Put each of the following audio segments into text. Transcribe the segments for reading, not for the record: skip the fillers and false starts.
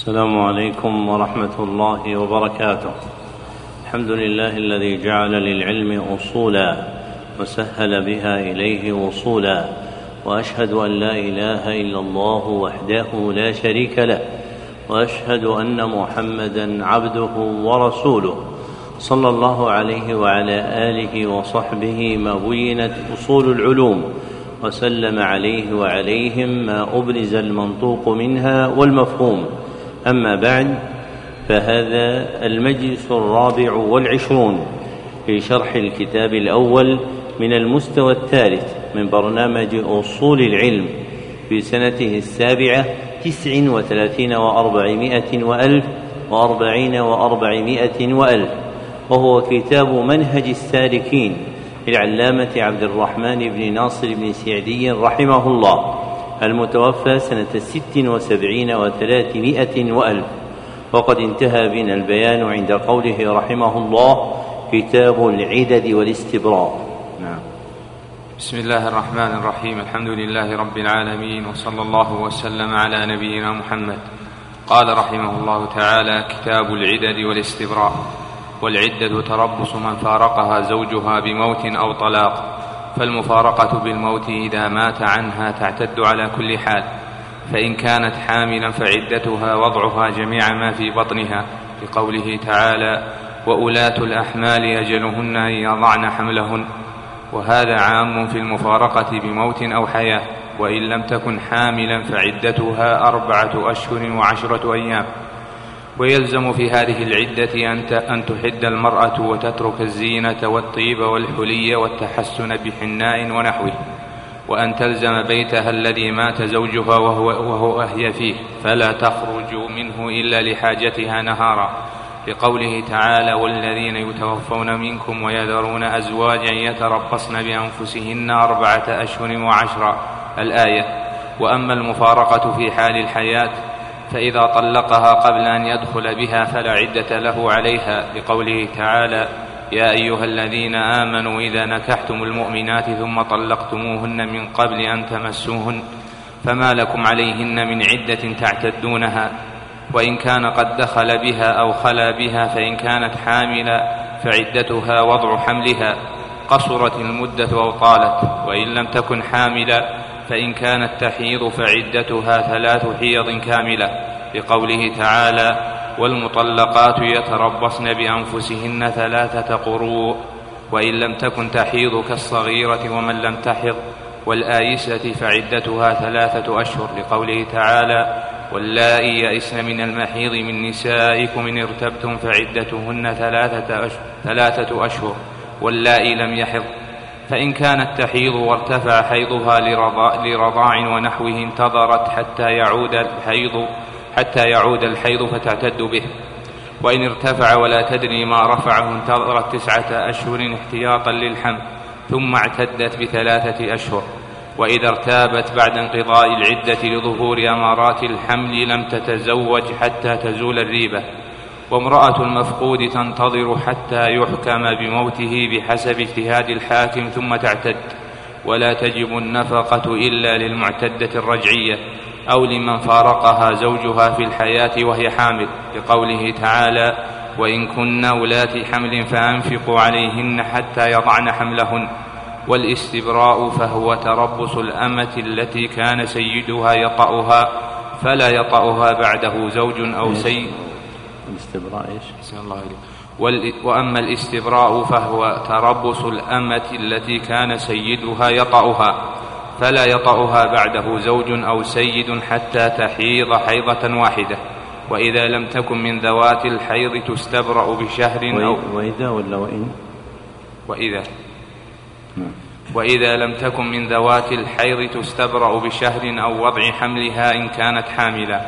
السلام عليكم ورحمة الله وبركاته. الحمد لله الذي جعل للعلم أصولا وسهل بها إليه وصولا، وأشهد أن لا إله إلا الله وحده لا شريك له، وأشهد أن محمدا عبده ورسوله صلى الله عليه وعلى آله وصحبه ما بينت أصول العلوم، وسلم عليه وعليهم ما أبرز المنطوق منها والمفهوم. أما بعد، فهذا المجلس 24 في شرح الكتاب الأول من المستوى الثالث من برنامج أصول العلم في سنته 39 و400 وألف و40 و400 وألف، وهو كتاب منهج السالكين للعلامة عبد الرحمن بن ناصر بن سعدي رحمه الله، المتوفى سنة 76 و300 وألف. وقد انتهى بنا البيان عند قوله رحمه الله: كتاب العدد والاستبراء. نعم. بسم الله الرحمن الرحيم. الحمد لله رب العالمين، وصلى الله وسلم على نبينا محمد. قال رحمه الله تعالى: كتاب العدد والاستبراء. والعدة تربص من فارقها زوجها بموت أو طلاق، فالمفارقة بالموت إذا مات عنها تعتد على كل حال، فإن كانت حاملا فعدتها وضعها جميع ما في بطنها، لقوله تعالى: وأولاة الأحمال أجلهن أن يضعن حملهن. وهذا عام في المفارقة بموت أو حياة. وإن لم تكن حاملا فعدتها 4 أشهر و10 أيام. ويلزم في هذه العدة أن تحد المرأة وتترك الزينة والطيب والحلي والتحسن بحناء ونحوه، وأن تلزم بيتها الذي مات زوجها وهو أهي فيه، فلا تخرج منه إلا لحاجتها نهارا، لقوله تعالى: والذين يتوفون منكم ويذرون أزواجا يتربصن بأنفسهن 4 أشهر و10 الآية. وأما المفارقة في حال الحياة فإذا طلقها قبل أن يدخل بها فلا عدة له عليها، لقوله تعالى: يا أيها الذين آمنوا إذا نكحتم المؤمنات ثم طلقتموهن من قبل أن تمسوهن فما لكم عليهن من عدة تعتدونها. وإن كان قد دخل بها أو خلا بها فإن كانت حاملا فعدتها وضع حملها، قصرت المدة أو طالت. وإن لم تكن حاملا فإن كانت تحيض فعدتها 3 حيض كاملة، لقوله تعالى: والمطلقات يتربصن بأنفسهن 3 قروء. وإن لم تكن تحيض كالصغيرة ومن لم تحض والآيسة فعدتها 3 أشهر، لقوله تعالى: واللائي يئسن من المحيض من نسائكم إن ارتبتم فعدتهن 3 أشهر واللائي لم يحض. فإن كانت تحيض وارتفع حيضها لرضاع ونحوه انتظرت حتى يعود الحيض فتعتد به. وإن ارتفع ولا تدري ما رفعه انتظرت 9 أشهر احتياطا للحمل، ثم اعتدت ب3 أشهر. وإذا ارتابت بعد انقضاء العدة لظهور أمارات الحمل لم تتزوج حتى تزول الريبة. وامرأة المفقود تنتظر حتى يحكم بموته بحسب اجتهاد الحاكم ثم تعتد. ولا تجب النفقة إلا للمعتدة الرجعية أو لمن فارقها زوجها في الحياة وهي حامل، لقوله تعالى: وإن كن أولات حمل فأنفقوا عليهن حتى يضعن حملهن. والاستبراء فهو تربص الأمة التي كان سيدها يطأها فلا يطأها بعده زوج أو سيد. الاستبراء إيش؟ وأما الاستبراء فهو تربص الأمة التي كان سيدها يطأها فلا يطأها بعده زوج أو سيد حتى تحيض حيضة واحدة. وإذا لم تكن من ذوات الحيض تستبرأ بشهر أو وإذا لم تكن من ذوات الحيض تستبرأ بشهر أو وضع حملها إن كانت حاملا.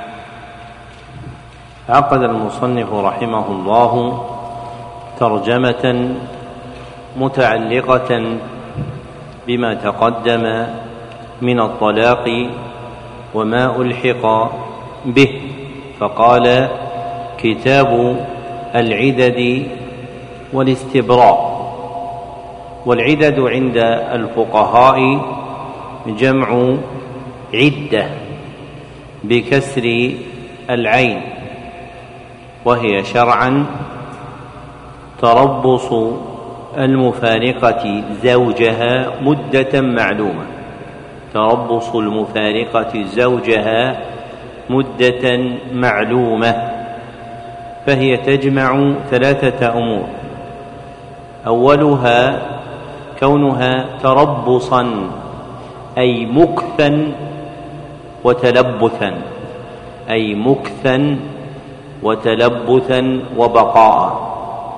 عقد المصنف رحمه الله ترجمة متعلقة بما تقدم من الطلاق وما ألحق به، فقال: كتاب العدد والاستبراء. والعدد عند الفقهاء جمع عدة بكسر العين، وهي شرعا تربص المفارقة زوجها مدة معلومة، تربص المفارقة زوجها مدة معلومة، فهي تجمع 3 أمور: أولها كونها تربصا أي مكثا وتلبثا، أي مكثا وتلبثا وبقاء.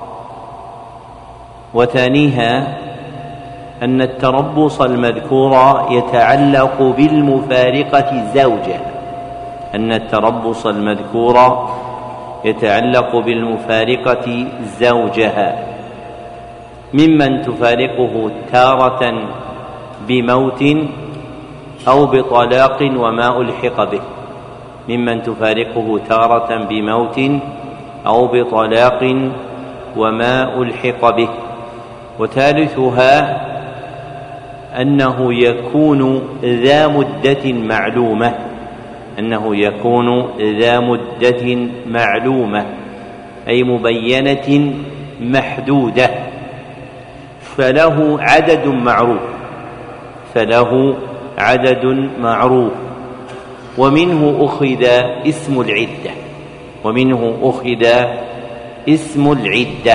وثانيها أن التربص المذكور يتعلق بالمفارقة زوجها، أن التربص المذكور يتعلق بالمفارقة زوجها، ممن تفارقه تارة بموت أو بطلاق وما ألحق به، ممن تفارقه تارة بموت أو بطلاق وما ألحق به. وثالثها أنه يكون ذا مدة معلومة، أنه يكون ذا مدة معلومة أي مبينة محدودة، فله عدد معروف، فله عدد معروف. ومنه أخذ اسم العدة، ومنه أخذ اسم العدة.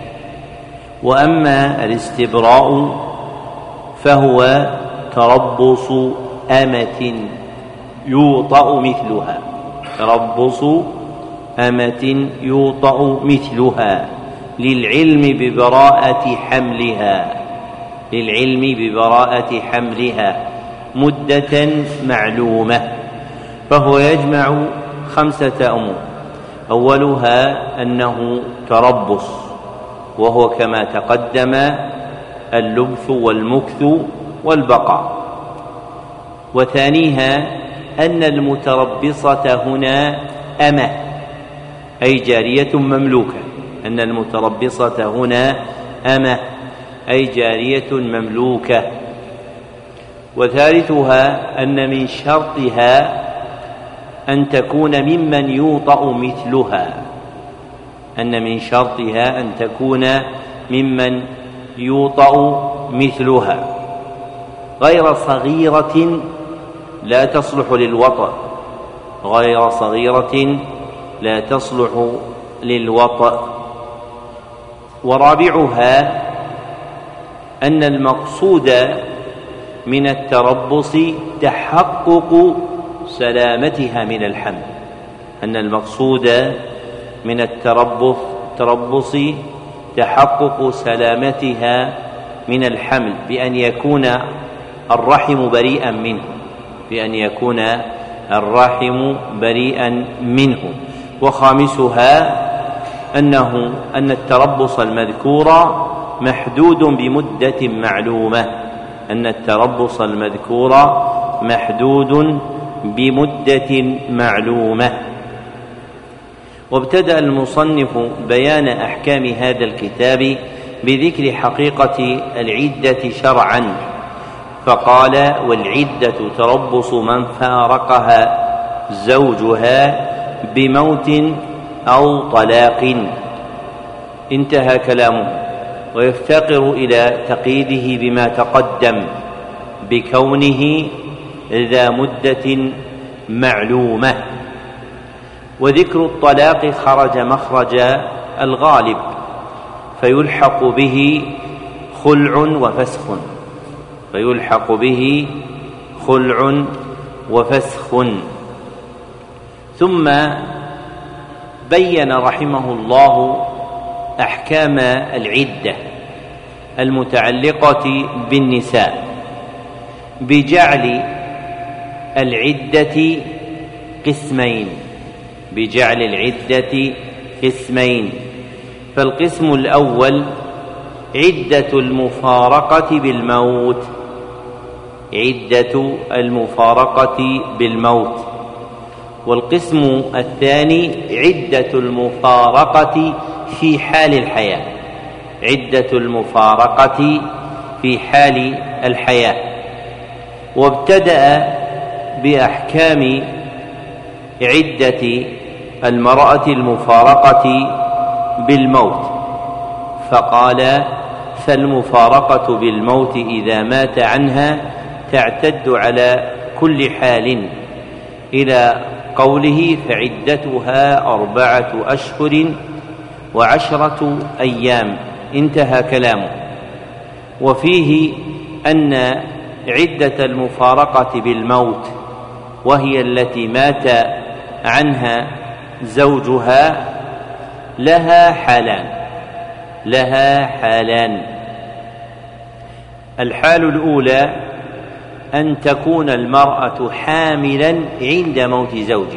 وأما الاستبراء فهو تربص أمة يوطأ مثلها، تربص أمة يوطأ مثلها للعلم ببراءة حملها، للعلم ببراءة حملها مدة معلومة، فهو يجمع 5 أمور: أولها أنه تربص، وهو كما تقدم اللبث والمكث والبقاء. وثانيها أن المتربصة هنا أمة أي جارية مملوكة، أن المتربصة هنا أمة أي جارية مملوكة. وثالثها أن من شرطها أن تكون ممن يوطأ مثلها، أن من شرطها أن تكون ممن يوطأ مثلها، غير صغيرة لا تصلح للوطأ، غير صغيرة لا تصلح للوطأ. ورابعها أن المقصود من التربص تحقق سلامتها من الحمل، أن المقصود من التربص تحقق سلامتها من الحمل بأن يكون الرحم بريئا منه، بأن يكون الرحم بريئا منه. وخامسها أن التربص المذكور محدود بمدة معلومة، أن التربص المذكور محدود بمدة معلومة. وابتدأ المصنف بيان أحكام هذا الكتاب بذكر حقيقة العدة شرعا، فقال: والعدة تربص من فارقها زوجها بموت أو طلاق. انتهى كلامه، ويفتقر إلى تقييده بما تقدم بكونه ذا مدة معلومة. وذكر الطلاق خرج مخرج الغالب، فيلحق به خلع وفسخ، فيلحق به خلع وفسخ. ثم بين رحمه الله أحكام العدة المتعلقة بالنساء بجعل العدة قسمين، بجعل العدة قسمين. فالقسم الأول عدة المفارقة بالموت، عدة المفارقة بالموت. والقسم الثاني عدة المفارقة في حال الحياة، عدة المفارقة في حال الحياة. وابتدأ بأحكام عدة المرأة المفارقة بالموت، فقال: فالمفارقة بالموت إذا مات عنها تعتد على كل حال، إلى قوله: فعدتها 4 أشهر و10 أيام، انتهى كلامه. وفيه أن عدة المفارقة بالموت، وهي التي مات عنها زوجها، لها حالان. الحال الأولى أن تكون المرأة حاملا عند موت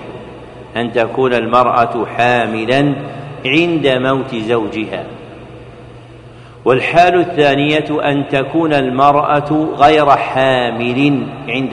زوجها، والحال الثانية أن تكون المرأة غير حامل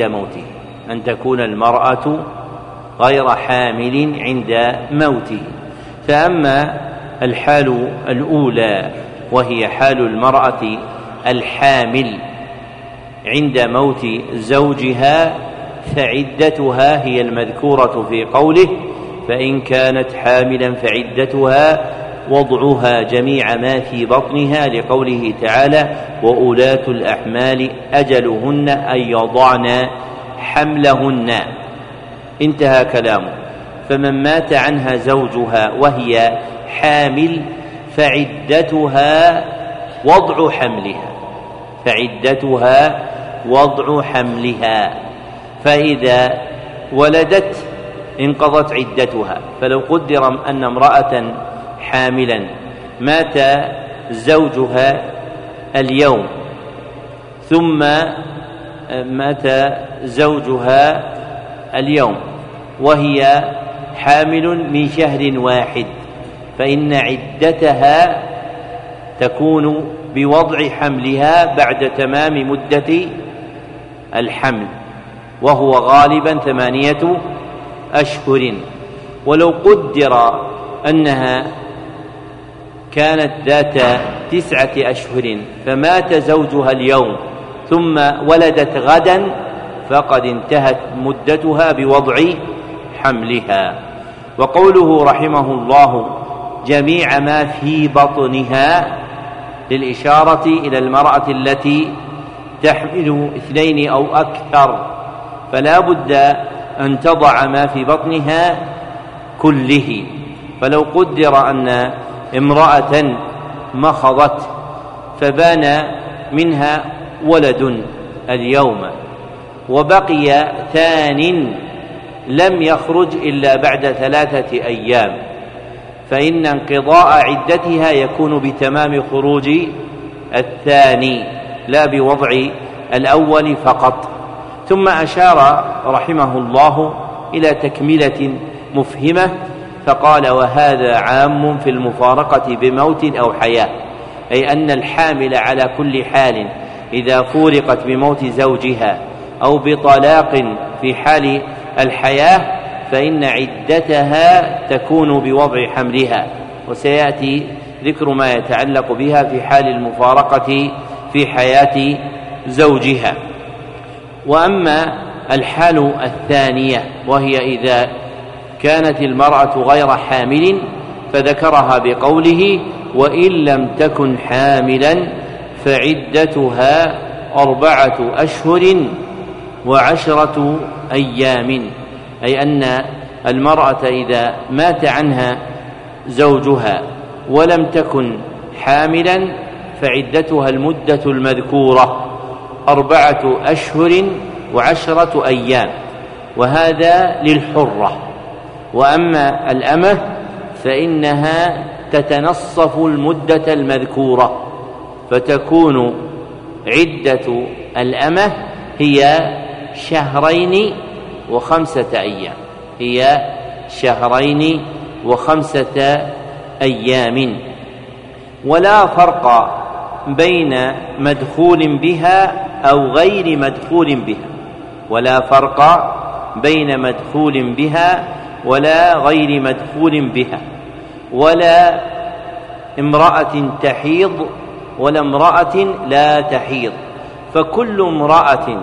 عند موته. فأما الحال الأولى وهي حال المرأة الحامل عند موت زوجها، فعدتها هي المذكورة في قوله: فإن كانت حاملا فعدتها وضعها جميع ما في بطنها، لقوله تعالى: وأولاة الأحمال أجلهن أن يضعن حملهن، انتهى كلامه. فمن مات عنها زوجها وهي حامل فعدتها وضع حملها، فإذا ولدت انقضت عدتها. فلو قدر أن امرأة حاملا مات زوجها اليوم، وهي حامل من شهر واحد، فإن عدتها تكون بوضع حملها بعد تمام مدة الحمل، وهو غالبا 8 أشهر. ولو قدر أنها كانت ذات 9 أشهر فمات زوجها اليوم ثم ولدت غدا، فقد انتهت مدتها بوضع حملها. وقوله رحمه الله: جميع ما في بطنها، للإشارة إلى المرأة التي تحمل 2 أو أكثر، فلا بد أن تضع ما في بطنها كله. فلو قدر أن امرأة مخضت فبان منها ولد اليوم، وبقي 2 لم يخرج إلا بعد 3 أيام، فإن انقضاء عدتها يكون بتمام خروج 2 لا بوضع الأول فقط. ثم أشار رحمه الله إلى تكملة مفهمة فقال: وهذا عام في المفارقة بموت أو حياة، أي أن الحامل على كل حال إذا فورقت بموت زوجها أو بطلاق في حال الحياة فإن عدتها تكون بوضع حملها، وسيأتي ذكر ما يتعلق بها في حال المفارقة في حياة زوجها. وأما الحال الثانية وهي إذا كانت المرأة غير حامل فذكرها بقوله: وإن لم تكن حاملا فعدتها 4 أشهر و10 أيام، أي أن المرأة إذا مات عنها زوجها ولم تكن حاملا فعدتها المدة المذكورة 4 أشهر و10 أيام، وهذا للحرة. وأما الأمة فإنها تتنصف المدة المذكورة، فتكون عدة الأمة هي 2 و5 أيام، ولا فرق بين مدخول بها أو غير مدخول بها، ولا غير مدخول بها، ولا امرأة تحيض ولا امرأة لا تحيض. فكل امرأة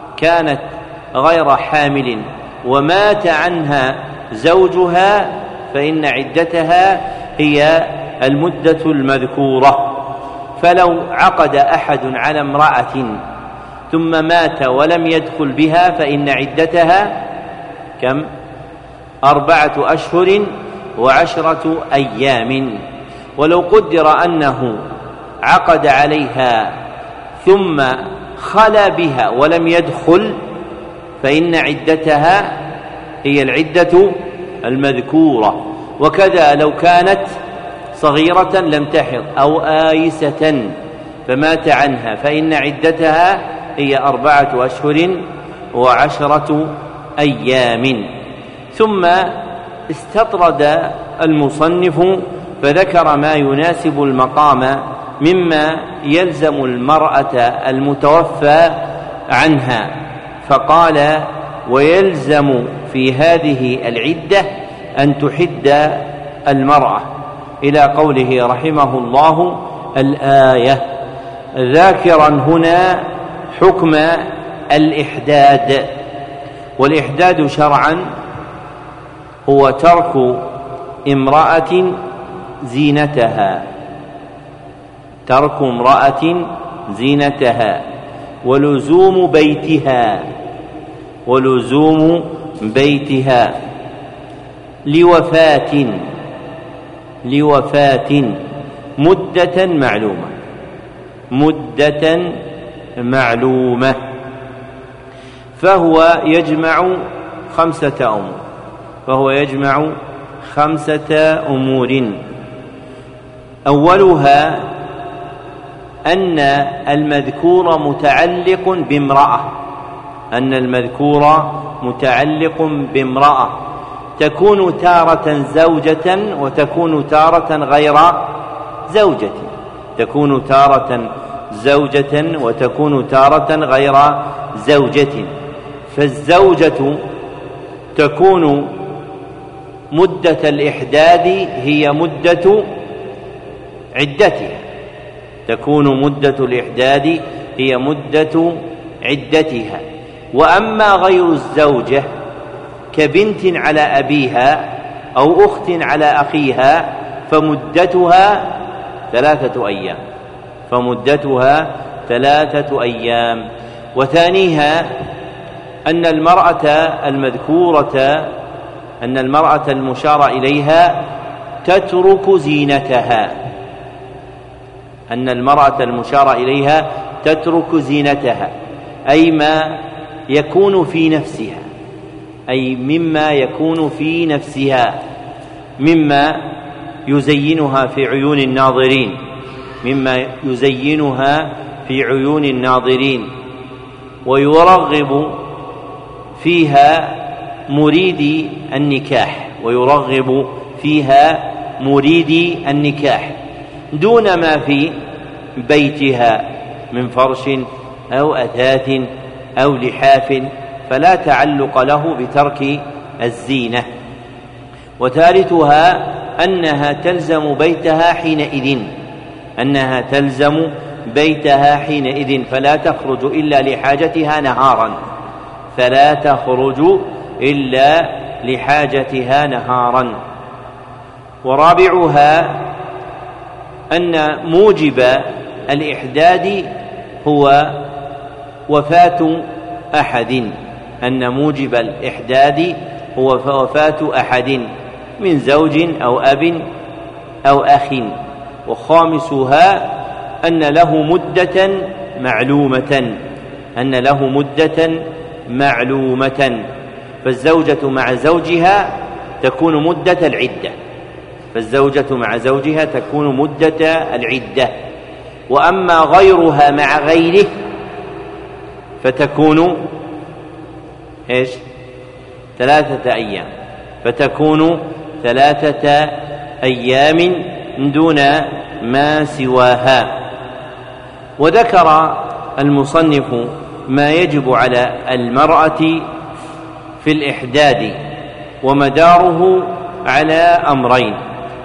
كانت غير حامل ومات عنها زوجها فإن عدتها هي المدة المذكورة. فلو عقد أحد على امرأة ثم مات ولم يدخل بها فإن عدتها كم؟ 4 أشهر و10 أيام. ولو قدر أنه عقد عليها ثم خلا بها ولم يدخل فإن عدتها هي العدة المذكورة. وكذا لو كانت صغيرة لم تحض أو آيسة فمات عنها فإن عدتها هي 4 أشهر و10 أيام. ثم استطرد المصنف فذكر ما يناسب المقام مما يلزم المرأة المتوفى عنها، فقال: ويلزم في هذه العدة أن تحد المرأة، إلى قوله رحمه الله الآية، ذاكرا هنا حكم الإحداد. والإحداد شرعا هو ترك امرأة زينتها، ترك امرأة زينتها ولزوم بيتها، ولزوم بيتها لوفاة مدة معلومة، مدة معلومة. فهو يجمع 5 أمور، فهو يجمع 5 أمور. أولها أن المذكور متعلق بامرأة، أن المذكور متعلق بامرأة تكون تارة زوجة وتكون تارة غير زوجة، تكون تارة زوجة وتكون تارة غير زوجة. فالزوجة تكون مدة الإحداد هي مدة عدتها، تكون مدة الإحداد هي مدة عدتها. وأما غير الزوجة كبنت على أبيها أو أخت على أخيها فمدتها 3 أيام، فمدتها 3 أيام. وثانيها أن المرأة المذكورة، أن المرأة المشار إليها تترك زينتها، أن المرأة المشار إليها تترك زينتها، أي ما يكون في نفسها، أي مما يكون في نفسها، مما يزينها في عيون الناظرين، مما يزينها في عيون الناظرين، ويرغب فيها مريد النكاح، ويرغب فيها مريد النكاح دون ما في بيتها من فرش أو أثاث أو لحاف، فلا تعلق له بترك الزينة. وثالثها أنها تلزم بيتها حينئذ، أنها تلزم بيتها حينئذ فلا تخرج إلا لحاجتها نهارا، فلا تخرج إلا لحاجتها نهارا. ورابعها أن موجب الإحداد هو وفاة أحد، أن موجب الإحداد هو وفاة أحد من زوج أو أب أو أخ. وخامسها أن له مدة معلومة، أن له مدة معلومة. فالزوجة مع زوجها تكون مدة العدة، فالزوجة مع زوجها تكون مدة العدة. وأما غيرها مع غيره فتكون 3 أيام، فتكون 3 أيام دون ما سواها. وذكر المصنف ما يجب على المرأة في الإحداد، ومداره على أمرين: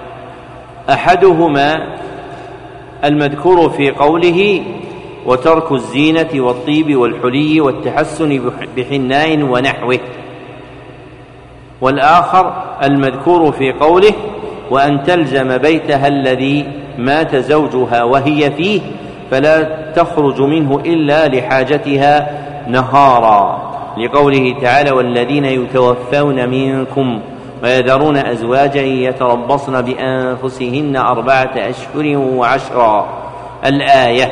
أحدهما المذكور في قوله: وترك الزينة والطيب والحلي والتحسن بحناء ونحوه. والآخر المذكور في قوله وأن تلزم بيتها الذي مات زوجها وهي فيه فلا تخرج منه إلا لحاجتها نهارا، لقوله تعالى والذين يتوفون منكم ويذرون أزواجا يتربصن بأنفسهن 4 أشهر و10 الآية.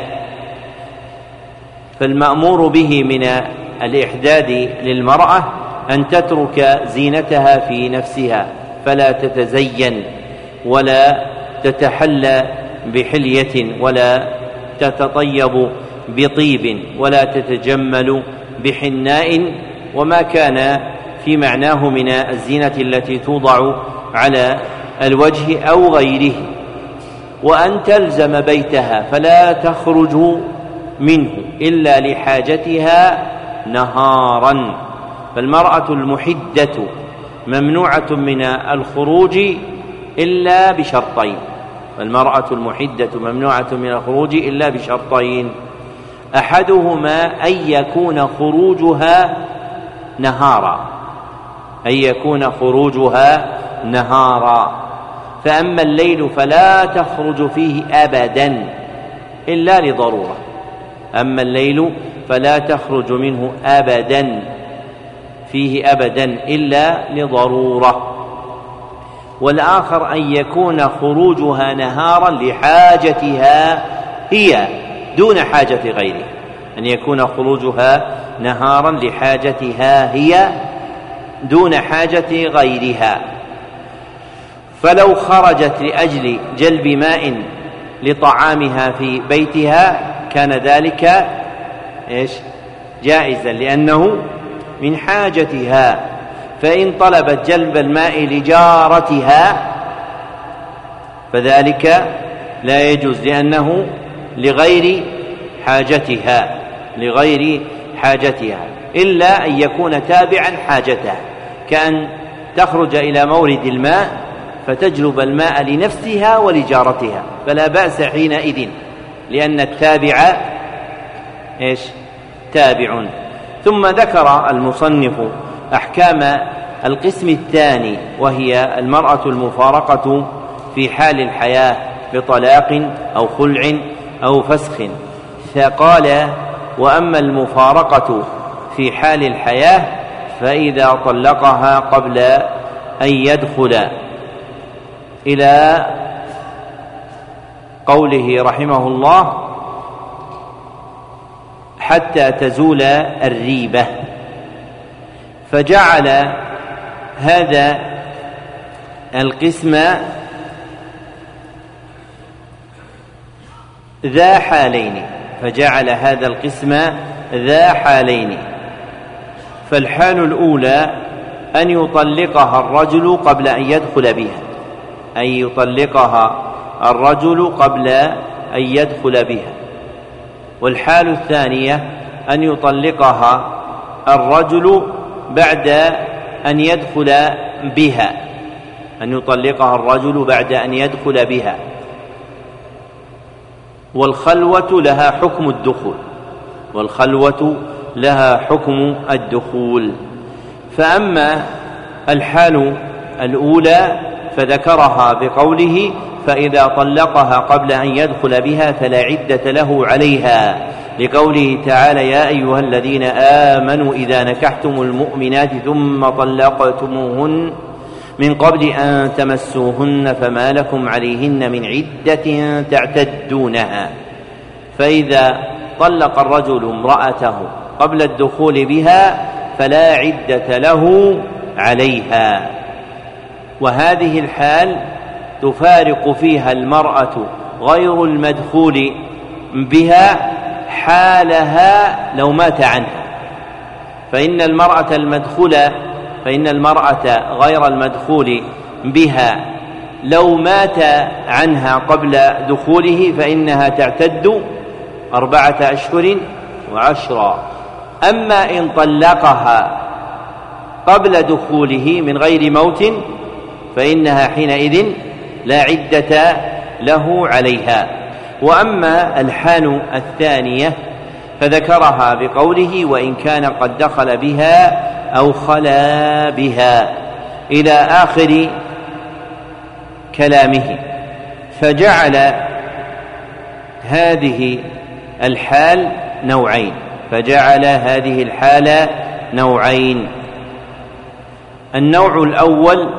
فالمأمور به من الإحداد للمرأة أن تترك زينتها في نفسها فلا تتزين ولا تتحلى بحلية ولا تتطيب بطيب ولا تتجمل بحناء وما كان في معناه من الزينة التي توضع على الوجه أو غيره، وأن تلزم بيتها فلا تخرج منه إلا لحاجتها نهارا. فالمرأة المحدة ممنوعة من الخروج إلا بشرطين، فالمرأة المحدة ممنوعة من الخروج إلا بشرطين، أحدهما أن يكون خروجها نهارا، فأما الليل فلا تخرج فيه أبدا إلا لضرورة، أما الليل فلا تخرج منه أبدا فيه أبدا إلا لضرورة. والآخر أن يكون خروجها نهارا لحاجتها هي دون حاجة غيرها، أن يكون خروجها نهارا لحاجتها هي دون حاجة غيرها. فلو خرجت لأجل جلب ماء لطعامها في بيتها كان ذلك جائزا لأنه من حاجتها، فإن طلبت جلب الماء لجارتها فذلك لا يجوز لأنه لغير حاجتها إلا أن يكون تابعا حاجتها، كأن تخرج إلى مورد الماء فتجلب الماء لنفسها ولجارتها فلا بأس حينئذ لأن التابع تابع. ثم ذكر المصنف أحكام القسم الثاني وهي المرأة المفارقة في حال الحياة بطلاق أو خلع أو فسخ، فقال وأما المفارقة في حال الحياة فإذا طلقها قبل أن يدخل، إلى قوله رحمه الله حتى تزول الريبة، فجعل هذا القسم ذا حالين، فالحال الأولى أن يطلقها الرجل قبل أن يدخل بها، والحال الثانية أن يطلقها الرجل بعد أن يدخل بها، والخلوة لها حكم الدخول. فأما الحال الأولى فذكرها بقوله فإذا طلقها قبل أن يدخل بها فلا عدة له عليها، لقوله تعالى يا أيها الذين آمنوا إذا نكحتم المؤمنات ثم طلقتموهن من قبل أن تمسوهن فما لكم عليهن من عدة تعتدونها، فإذا طلق الرجل امرأته قبل الدخول بها فلا عدة له عليها. وهذه الحال تفارق فيها المرأة غير المدخول بها حالها لو مات عنها، فإن المرأة غير المدخول بها لو مات عنها قبل دخوله فإنها تعتد 4 أشهر و10. أما إن طلقها قبل دخوله من غير موت فإنها حينئذ لا عدة له عليها. وأما الحال الثانية فذكرها بقوله وإن كان قد دخل بها أو خلا بها، إلى آخر كلامه، فجعل هذه الحال نوعين، نوعين. النوع الأول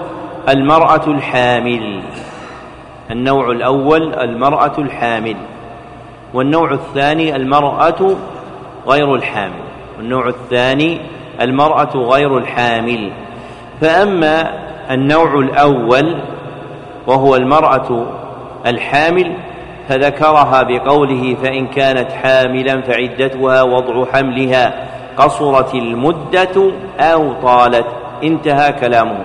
المرأة الحامل، والنوع الثاني المرأة غير الحامل. فأما النوع الأول وهو المرأة الحامل فذكرها بقوله: فإن كانت حاملا فعدتها وضع حملها، قصرت المدة أو طالت. انتهى كلامه.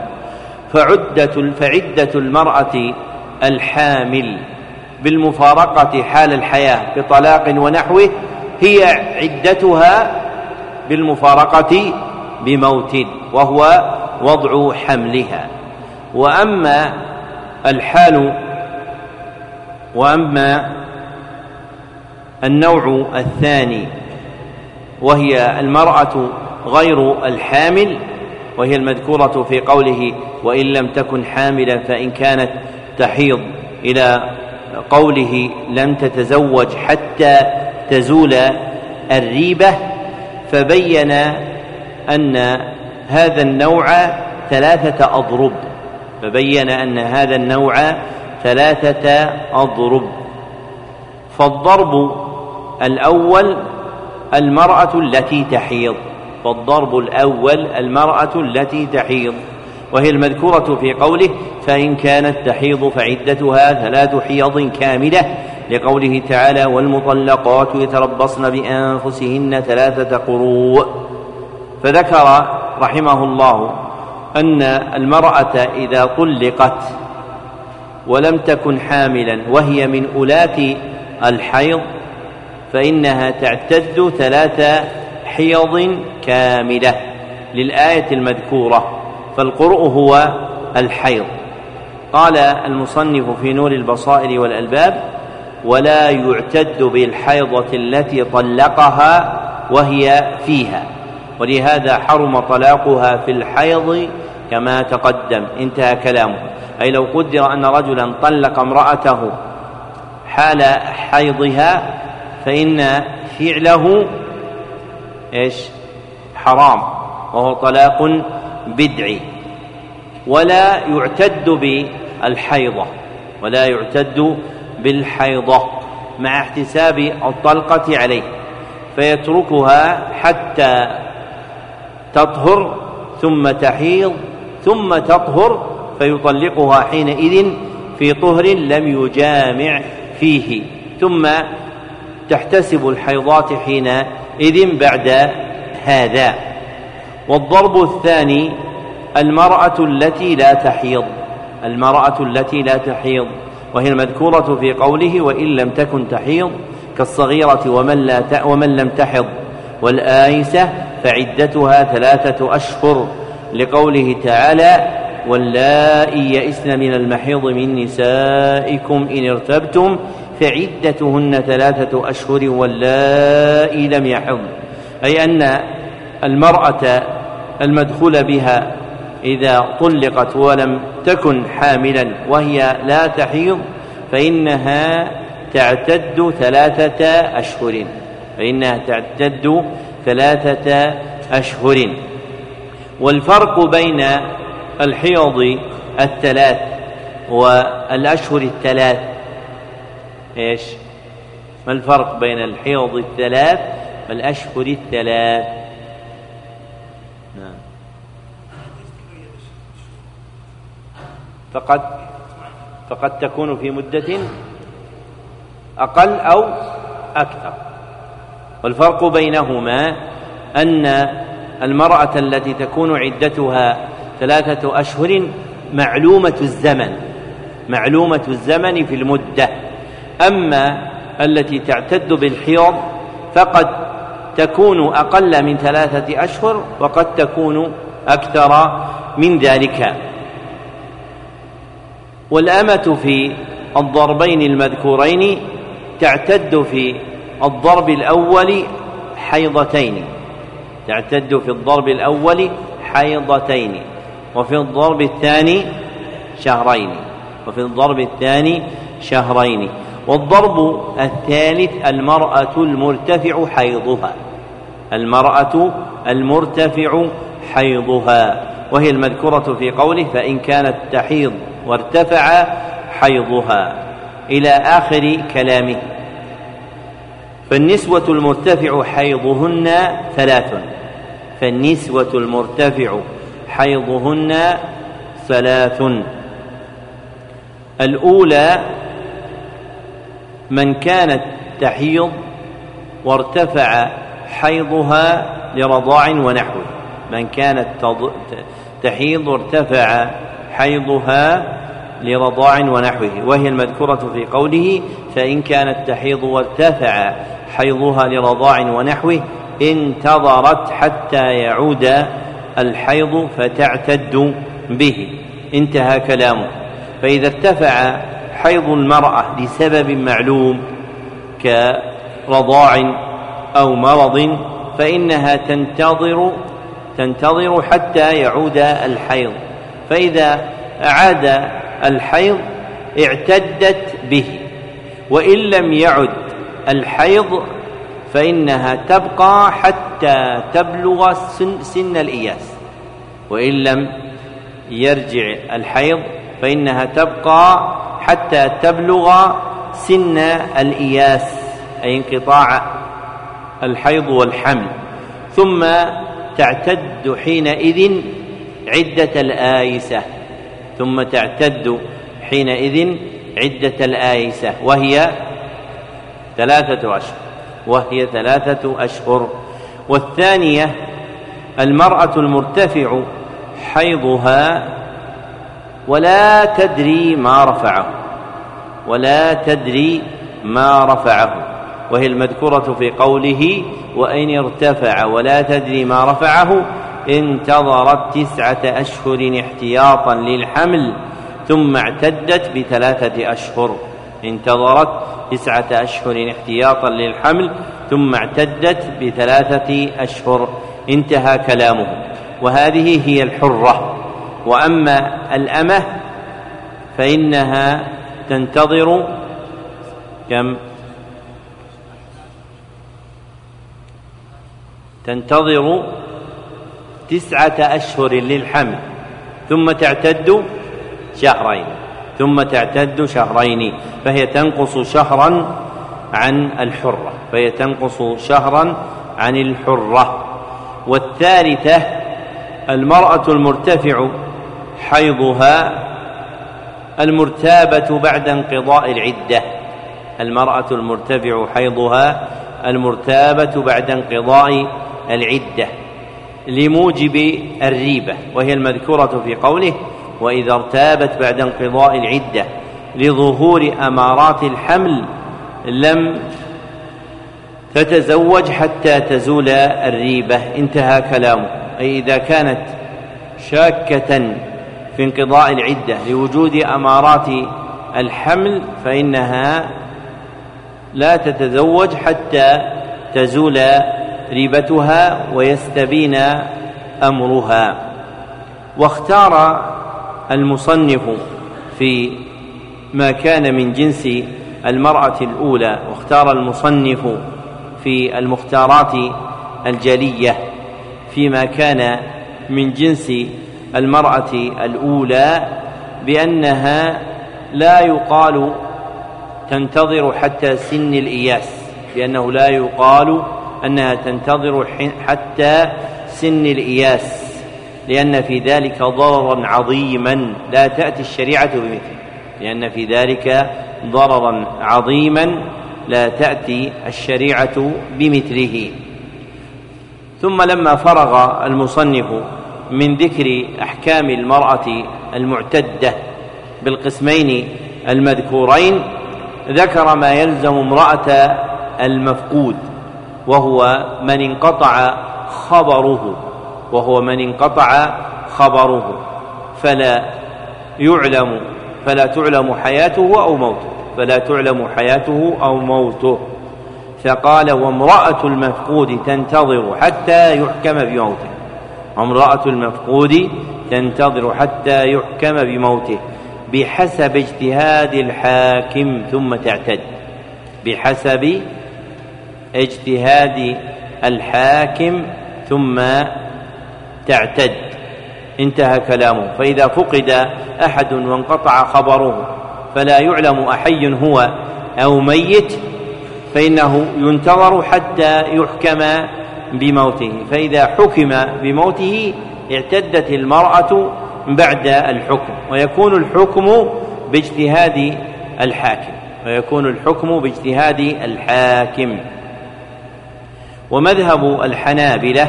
فعدة المرأة الحامل بالمفارقة حال الحياة بطلاق ونحوه هي عدتها بالمفارقة بموت، وهو وضع حملها. وأما النوع الثاني وهي المرأة غير الحامل، وهي المذكورة في قوله: وإن لم تكن حاملا فإن كانت تحيض، إلى قوله: لم تتزوج حتى تزول الريبة. فبين أن هذا النوع 3 أضرب. فالضرب الأول المرأة التي تحيض، وهي المذكورة في قوله: فإن كانت تحيض فعدتها 3 حيض كاملة، لقوله تعالى: والمطلقات يتربصن بأنفسهن 3 قروء. فذكر رحمه الله أن المرأة إذا طلقت ولم تكن حاملا وهي من أولاة الحيض فإنها تعتد 3 حيض كاملة للآية المذكورة، فالقرء هو الحيض. قال المصنف في نور البصائر والألباب: ولا يعتد بالحيضة التي طلقها وهي فيها، ولهذا حرم طلاقها في الحيض كما تقدم. انتهى كلامه. أي لو قدر أن رجلا طلق امرأته حال حيضها فإن فعله حرام، وهو طلاق بدعي. ولا يعتد بالحيضة مع احتساب الطلقة عليه، فيتركها حتى تطهر ثم تحيض ثم تطهر، فيطلقها حينئذ في طهر لم يجامع فيه، ثم تحتسب الحيضات حينئذ بعد هذا. والضرب الثاني المرأة التي لا تحيض، وهي المذكورة في قوله: وإن لم تكن تحيض، كالصغيرة ومن لم تحض والآيسة فعدتها 3 أشهر، لقوله تعالى: واللائي يئسن من المحيض من نسائكم إن ارتبتم فعدتهن 3 أشهر واللائي لم يحضن. أي أن المرأة المدخول بها إذا طلقت ولم تكن حاملا وهي لا تحيض فإنها تعتد 3 أشهر. والفرق بين الحيض 3 والأشهر 3 ما الفرق بين الحيض 3 والأشهر 3؟ فقد تكون في مدة أقل أو أكثر. والفرق بينهما أن المرأة التي تكون عدتها 3 أشهر معلومة الزمن في المدة، أما التي تعتد بالحيض فقد تكون أقل من 3 أشهر وقد تكون أكثر من ذلك. والأمة في الضربين المذكورين تعتد في الضرب الأول حيضتين، وفي الضرب الثاني شهرين. والضرب الثالث المرأة المرتفع حيضها، وهي المذكورة في قوله فإن كانت تحيض وارتفع حيضها إلى آخر كلامه. فالنسوة المرتفع حيضهن ثلاث. الأولى من كانت تحيض وارتفع حيضها لرضاع ونحوه، من كانت تحيض وارتفع حيضها لرضاع ونحوه، وهي المذكورة في قوله فإن كانت تحيض وارتفع حيضها لرضاع ونحوه انتظرت حتى يعود الحيض فتعتد به، انتهى كلامه. فإذا ارتفع حيض المرأة لسبب معلوم كرضاع أو مرض فإنها تنتظر حتى يعود الحيض، فإذا أعاد الحيض اعتدت به، وإن لم يعد الحيض فإنها تبقى حتى تبلغ سن الإياس، وإن لم يرجع الحيض فإنها تبقى حتى تبلغ سن الإياس أي انقطاع الحيض والحمل، ثم تعتد حينئذ عدة الآيسة وهي 3 أشهر. والثانية المرأة المرتفع حيضها ولا تدري ما رفعه، وهي المذكورة في قوله وإن ارتفع ولا تدري ما رفعه انتظرت 9 أشهر احتياطا للحمل ثم اعتدت ب3 أشهر. انتهى كلامه. وهذه هي الحرة. وأما الأمة فإنها تنتظر كم؟ تنتظر 9 أشهر للحمل ثم تعتد شهرين، فهي تنقص شهرا عن الحرة. والثالثة المرأة المرتفع حيضها المرتابة بعد انقضاء العدة لموجب الريبة، وهي المذكورة في قوله وإذا ارتابت بعد انقضاء العدة لظهور أمارات الحمل لم تتزوج حتى تزول الريبة. انتهى كلامه. أي إذا كانت شاكة في انقضاء العدة لوجود أمارات الحمل فإنها لا تتزوج حتى تزول ريبتها ويستبين أمرها. واختار المصنف في ما كان من جنس المرأة الأولى، واختار المصنف في المختارات الجلية فيما كان من جنس المرأة الأولى بأنها لا يقال تنتظر حتى سن الإياس، بأنه لا يقال أنها تنتظر حتى سن الإياس، لأن في ذلك ضررا عظيما لا تأتي الشريعة بمثله. ثم لما فرغ المصنف من ذكر أحكام المرأة المعتدة بالقسمين المذكورين ذكر ما يلزم امرأة المفقود، وهو من انقطع خبره فلا تعلم حياته أو موته، فقال وامرأة المفقود تنتظر حتى يحكم بموته. امرأة المفقود تنتظر حتى يحكم بموته بحسب اجتهاد الحاكم ثم تعتد. بحسب اجتهاد الحاكم ثم تعتد. انتهى كلامه. فإذا فقد أحد وانقطع خبره فلا يعلم أحي هو أو ميت فإنه ينتظر حتى يحكم بموته، فإذا حكم بموته اعتدت المرأة بعد الحكم، ويكون الحكم باجتهاد الحاكم. ومذهب الحنابلة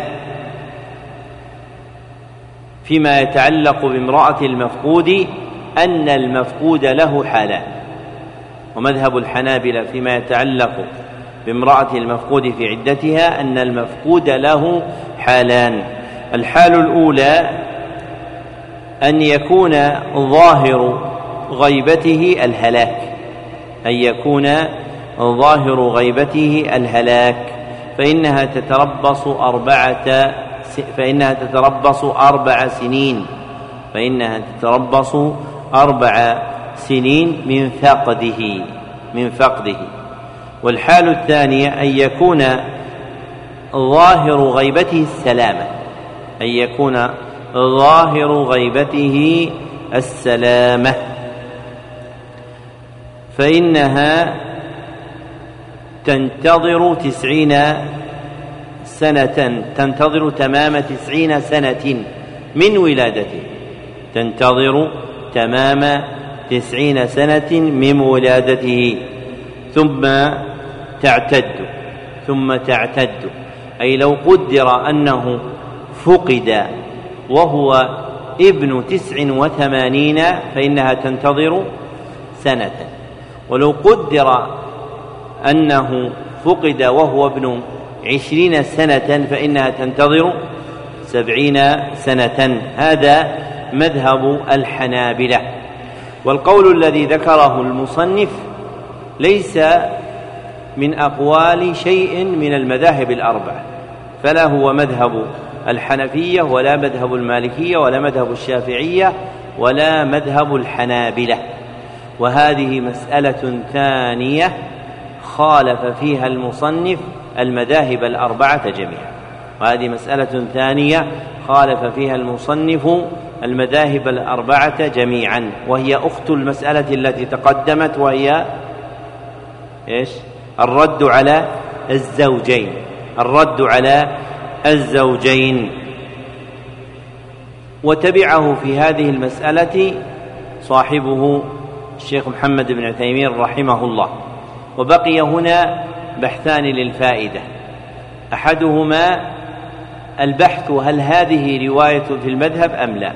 فيما يتعلق بامرأة المفقود أن المفقود له حالان. ومذهب الحنابلة فيما يتعلق بامرأة المفقود في عدتها أن المفقود له حالان. الحال الأولى أن يكون ظاهر غيبته الهلاك، فإنها تتربص 4 سنين من فقده. والحال الثانية أن يكون ظاهر غيبته السلامة، فإنها تنتظر 90 سنة، تنتظر تمام 90 سنة من ولادته، ثم تعتد. أي لو قدر أنه فقد وهو ابن 89 فإنها تنتظر سنة، ولو قدر أنه فقد وهو ابن 20 سنة فإنها تنتظر 70 سنة. هذا مذهب الحنابلة. والقول الذي ذكره المصنف ليس من أقوال شيء من المذاهب الأربعة، فلا هو مذهب الحنفية ولا مذهب المالكية ولا مذهب الشافعية ولا مذهب الحنابلة. وهذه مسألة ثانية خالف فيها المصنف المذاهب الأربعة جميعا، وهي أخت المسألة التي تقدمت، وهي الرد على الزوجين. وتبعه في هذه المسألة صاحبه الشيخ محمد بن عثيمين رحمه الله. وبقي هنا بحثان للفائدة، أحدهما البحث هل هذه رواية في المذهب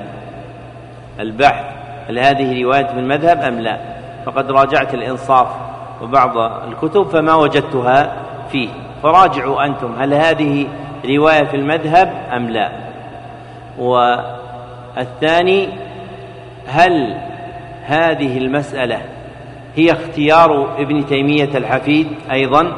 أم لا، فقد راجعت الإنصاف وبعض الكتب فما وجدتها فيه، فراجعوا أنتم هل هذه رواية في المذهب أم لا. والثاني هل هذه المسألة هي اختيار ابن تيمية الحفيد أيضا،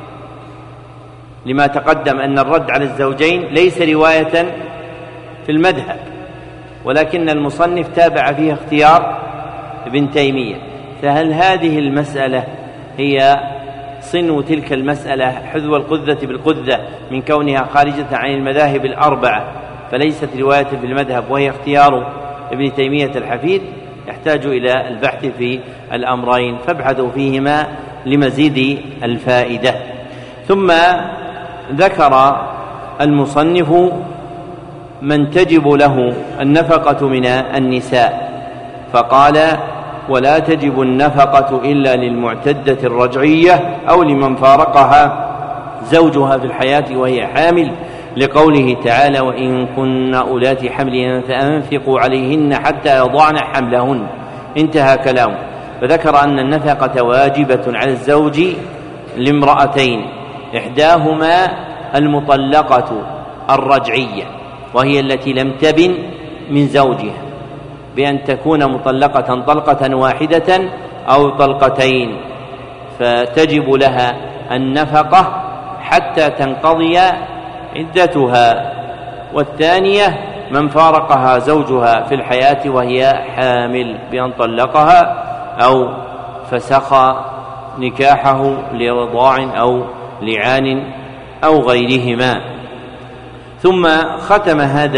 لما تقدم أن الرد على الزوجين ليس رواية في المذهب، ولكن المصنف تابع فيها اختيار ابن تيمية، فهل هذه المسألة هي صنو تلك المسألة حذو القذة بالقذة من كونها خارجة عن المذاهب الأربعة فليست رواية في المذهب وهي اختيار ابن تيمية الحفيد؟ يحتاج إلى البحث في الأمرين، فابحثوا فيهما لمزيد الفائدة. ثم ذكر المصنف من تجب له النفقة من النساء، فقال: ولا تجب النفقة إلا للمعتدة الرجعية أو لمن فارقها زوجها في الحياة وهي حامل، لقوله تعالى: وإن كن أولات حمل فأنفقوا عليهن حتى يضعن حملهن. انتهى كلامه. فذكر أن النفقة واجبة على الزوج لامرأتين، إحداهما المطلقة الرجعية وهي التي لم تبن من زوجها، بأن تكون مطلقة طلقة واحدة أو طلقتين، فتجب لها النفقة حتى تنقضي عدتها. والثانية من فارقها زوجها في الحياة وهي حامل بأن طلقها أو فسخ نكاحه لرضاع أو لعان أو غيرهما. ثم ختم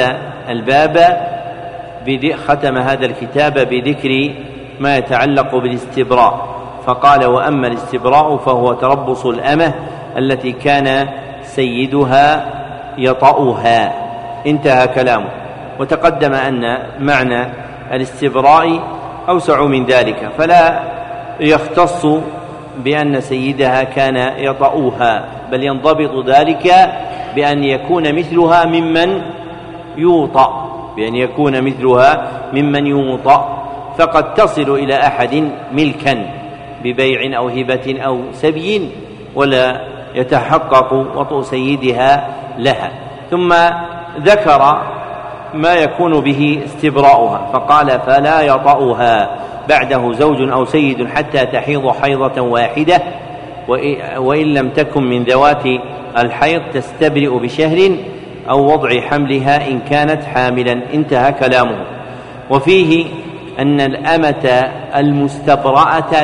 هذا الكتاب بذكر ما يتعلق بالاستبراء، فقال: وأما الاستبراء فهو تربص الأمة التي كان سيدها يطأها. انتهى كلامه. وتقدم أن معنى الاستبراء أوسع من ذلك، فلا يختص بأن سيدها كان يطأها، بل ينضبط ذلك بأن يكون مثلها ممن يوطأ، فقد تصل إلى أحد ملكا ببيع أو هبة أو سبي ولا يتحقق وطء سيدها لها. ثم ذكر ما يكون به استبراؤها، فقال: فلا يطأها بعده زوج أو سيد حتى تحيض حيضة واحدة، وإن لم تكن من ذوات الحيض تستبرئ بشهر أو وضع حملها إن كانت حاملا. انتهى كلامه. وفيه أن الأمة المستبرأة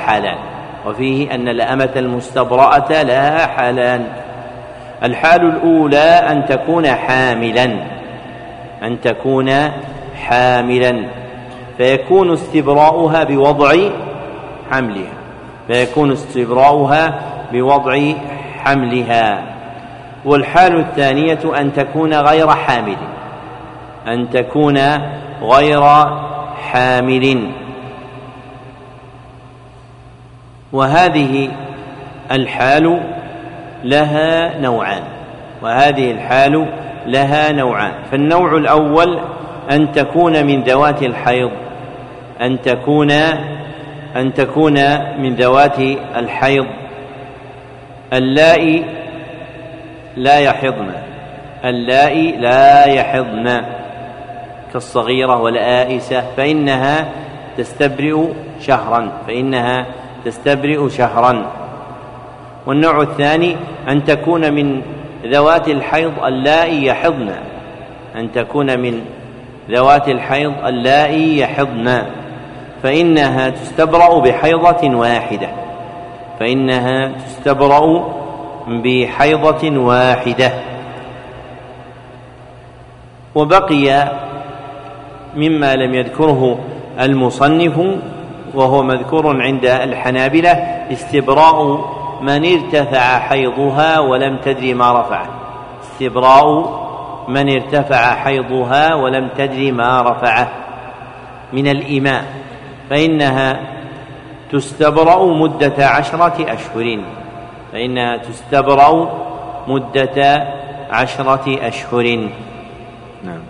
لها حالان. الحال الأولى أن تكون حاملا فيكون استبراؤها بوضع حملها. والحال الثانية أن تكون غير حامل. وهذه الحال لها نوعان. فالنوع الأول أن تكون من ذوات الحيض، اللائي لا يحضن كالصغيرة والآئسة، فإنها تستبرئ شهرا. والنوع الثاني أن تكون من ذوات الحيض اللائي يحضن، فإنها تستبرأ بحيضة واحدة. وبقي مما لم يذكره المصنف وهو مذكور عند الحنابلة استبراء من ارتفع حيضها ولم تدري ما رفعه من الإماء، فإنها تستبرأ مدة 10 أشهر. نعم.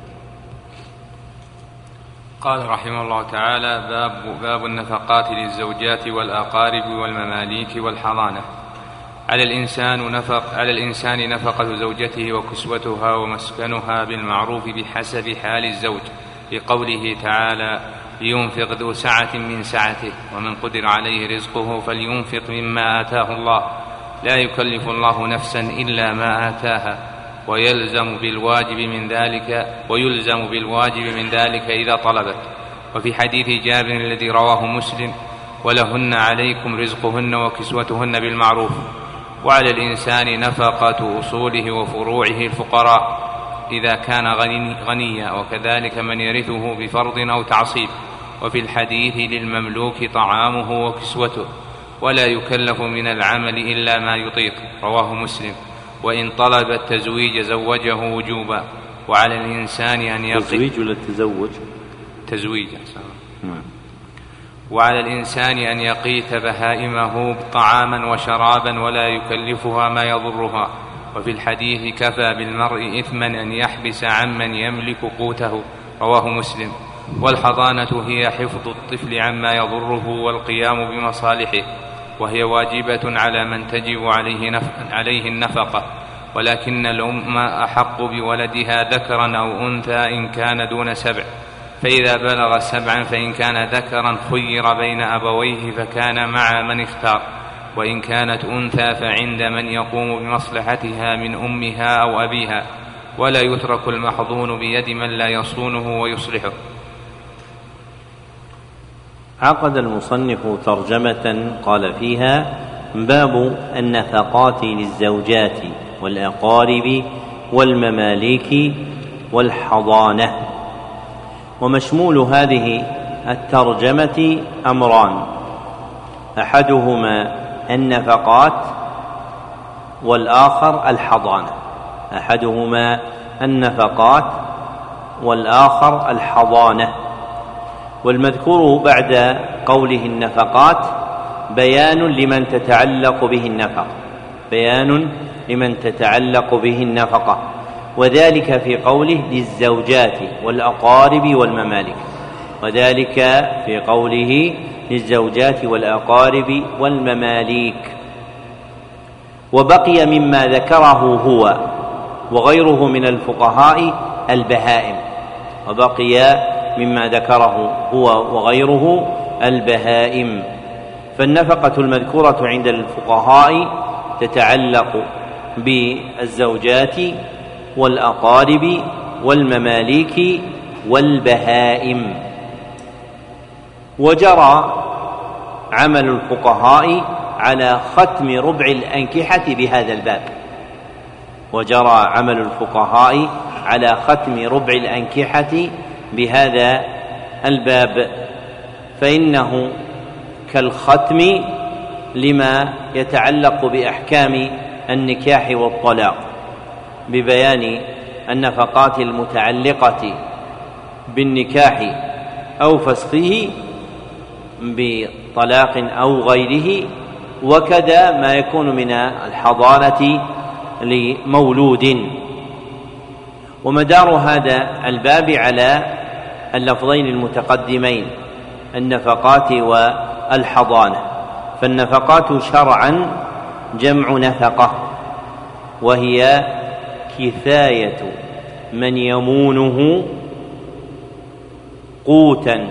قال رحمه الله تعالى: باب النفقات للزوجات والأقارب والمماليك والحضانة. على الإنسان نفقة زوجته وكسوتها ومسكنها بالمعروف بحسب حال الزوج، لقوله تعالى: لينفق ذو سعة من سعته ومن قدر عليه رزقه فلينفق مما آتاه الله، لا يكلف الله نفسا إلا ما آتاها، ويلزم بالواجب من ذلك إذا طلبت. وفي حديث جابر الذي رواه مسلم: ولهن عليكم رزقهن وكسوتهن بالمعروف. وعلى الإنسان نفقة أصوله وفروعه الفقراء إذا كان غنيا، وكذلك من يرثه بفرض أو تعصيب. وفي الحديث: للمملوك طعامه وكسوته، ولا يكلف من العمل إلا ما يطيق. رواه مسلم. وإن طلب التزويج زوجه وجوبا. وعلى الإنسان أن وعلى الإنسان أن يقيت بهائمه طعاما وشرابا ولا يكلفها ما يضرها. وفي الحديث: كفى بالمرء إثما أن يحبس عمن يملك قوته. رواه مسلم. والحضانة هي حفظ الطفل عما يضره والقيام بمصالحه، وهي واجبة على من تجب عليه النفقة، ولكن الأم أحق بولدها ذكرا أو أنثى إن كان دون 7، فإذا بلغ 7 فإن كان ذكرا خير بين أبويه فكان مع من اختار، وإن كانت أنثى فعند من يقوم بمصلحتها من أمها أو أبيها. ولا يترك المحظون بيد من لا يصونه ويصلحه. عقد المصنف ترجمة قال فيها: باب النفقات للزوجات والأقارب والمماليك والحضانة. ومشمول هذه الترجمة أمران: أحدهما النفقات والآخر الحضانة. أحدهما النفقات والآخر الحضانة. والمذكور بعد قوله النفقات بيان لمن تتعلق به النفقة، بيان لمن تتعلق به النفقة، وذلك في قوله للزوجات والأقارب والممالك، وذلك في قوله للزوجات والأقارب والمماليك. وبقي مما ذكره هو وغيره من الفقهاء البهائم، وبقي مما ذكره هو وغيره البهائم. فالنفقة المذكورة عند الفقهاء تتعلق بالزوجات والأقارب والمماليك والبهائم. وجرى عمل الفقهاء على ختم ربع الأنكحة بهذا الباب، وجرى عمل الفقهاء على ختم ربع الأنكحة بهذا الباب، فإنه كالختم لما يتعلق بأحكام النكاح والطلاق، ببيان النفقات المتعلقة بالنكاح أو فسخه بطلاق أو غيره، وكذا ما يكون من الحضانة لمولود. ومدار هذا الباب على اللفظين المتقدمين: النفقات والحضانة. فالنفقات شرعا جمع نفقة، وهي كفاية من يمونه قوتا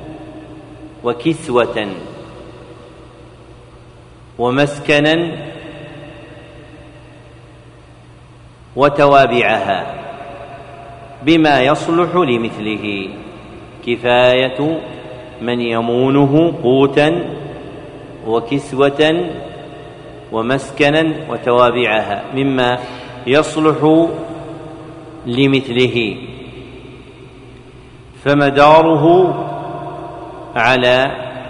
وكسوة ومسكنا وتوابعها بما يصلح لمثله. كفاية من يمونه قوتا وكسوة ومسكنا وتوابعها مما يصلح لمثله. فمداره على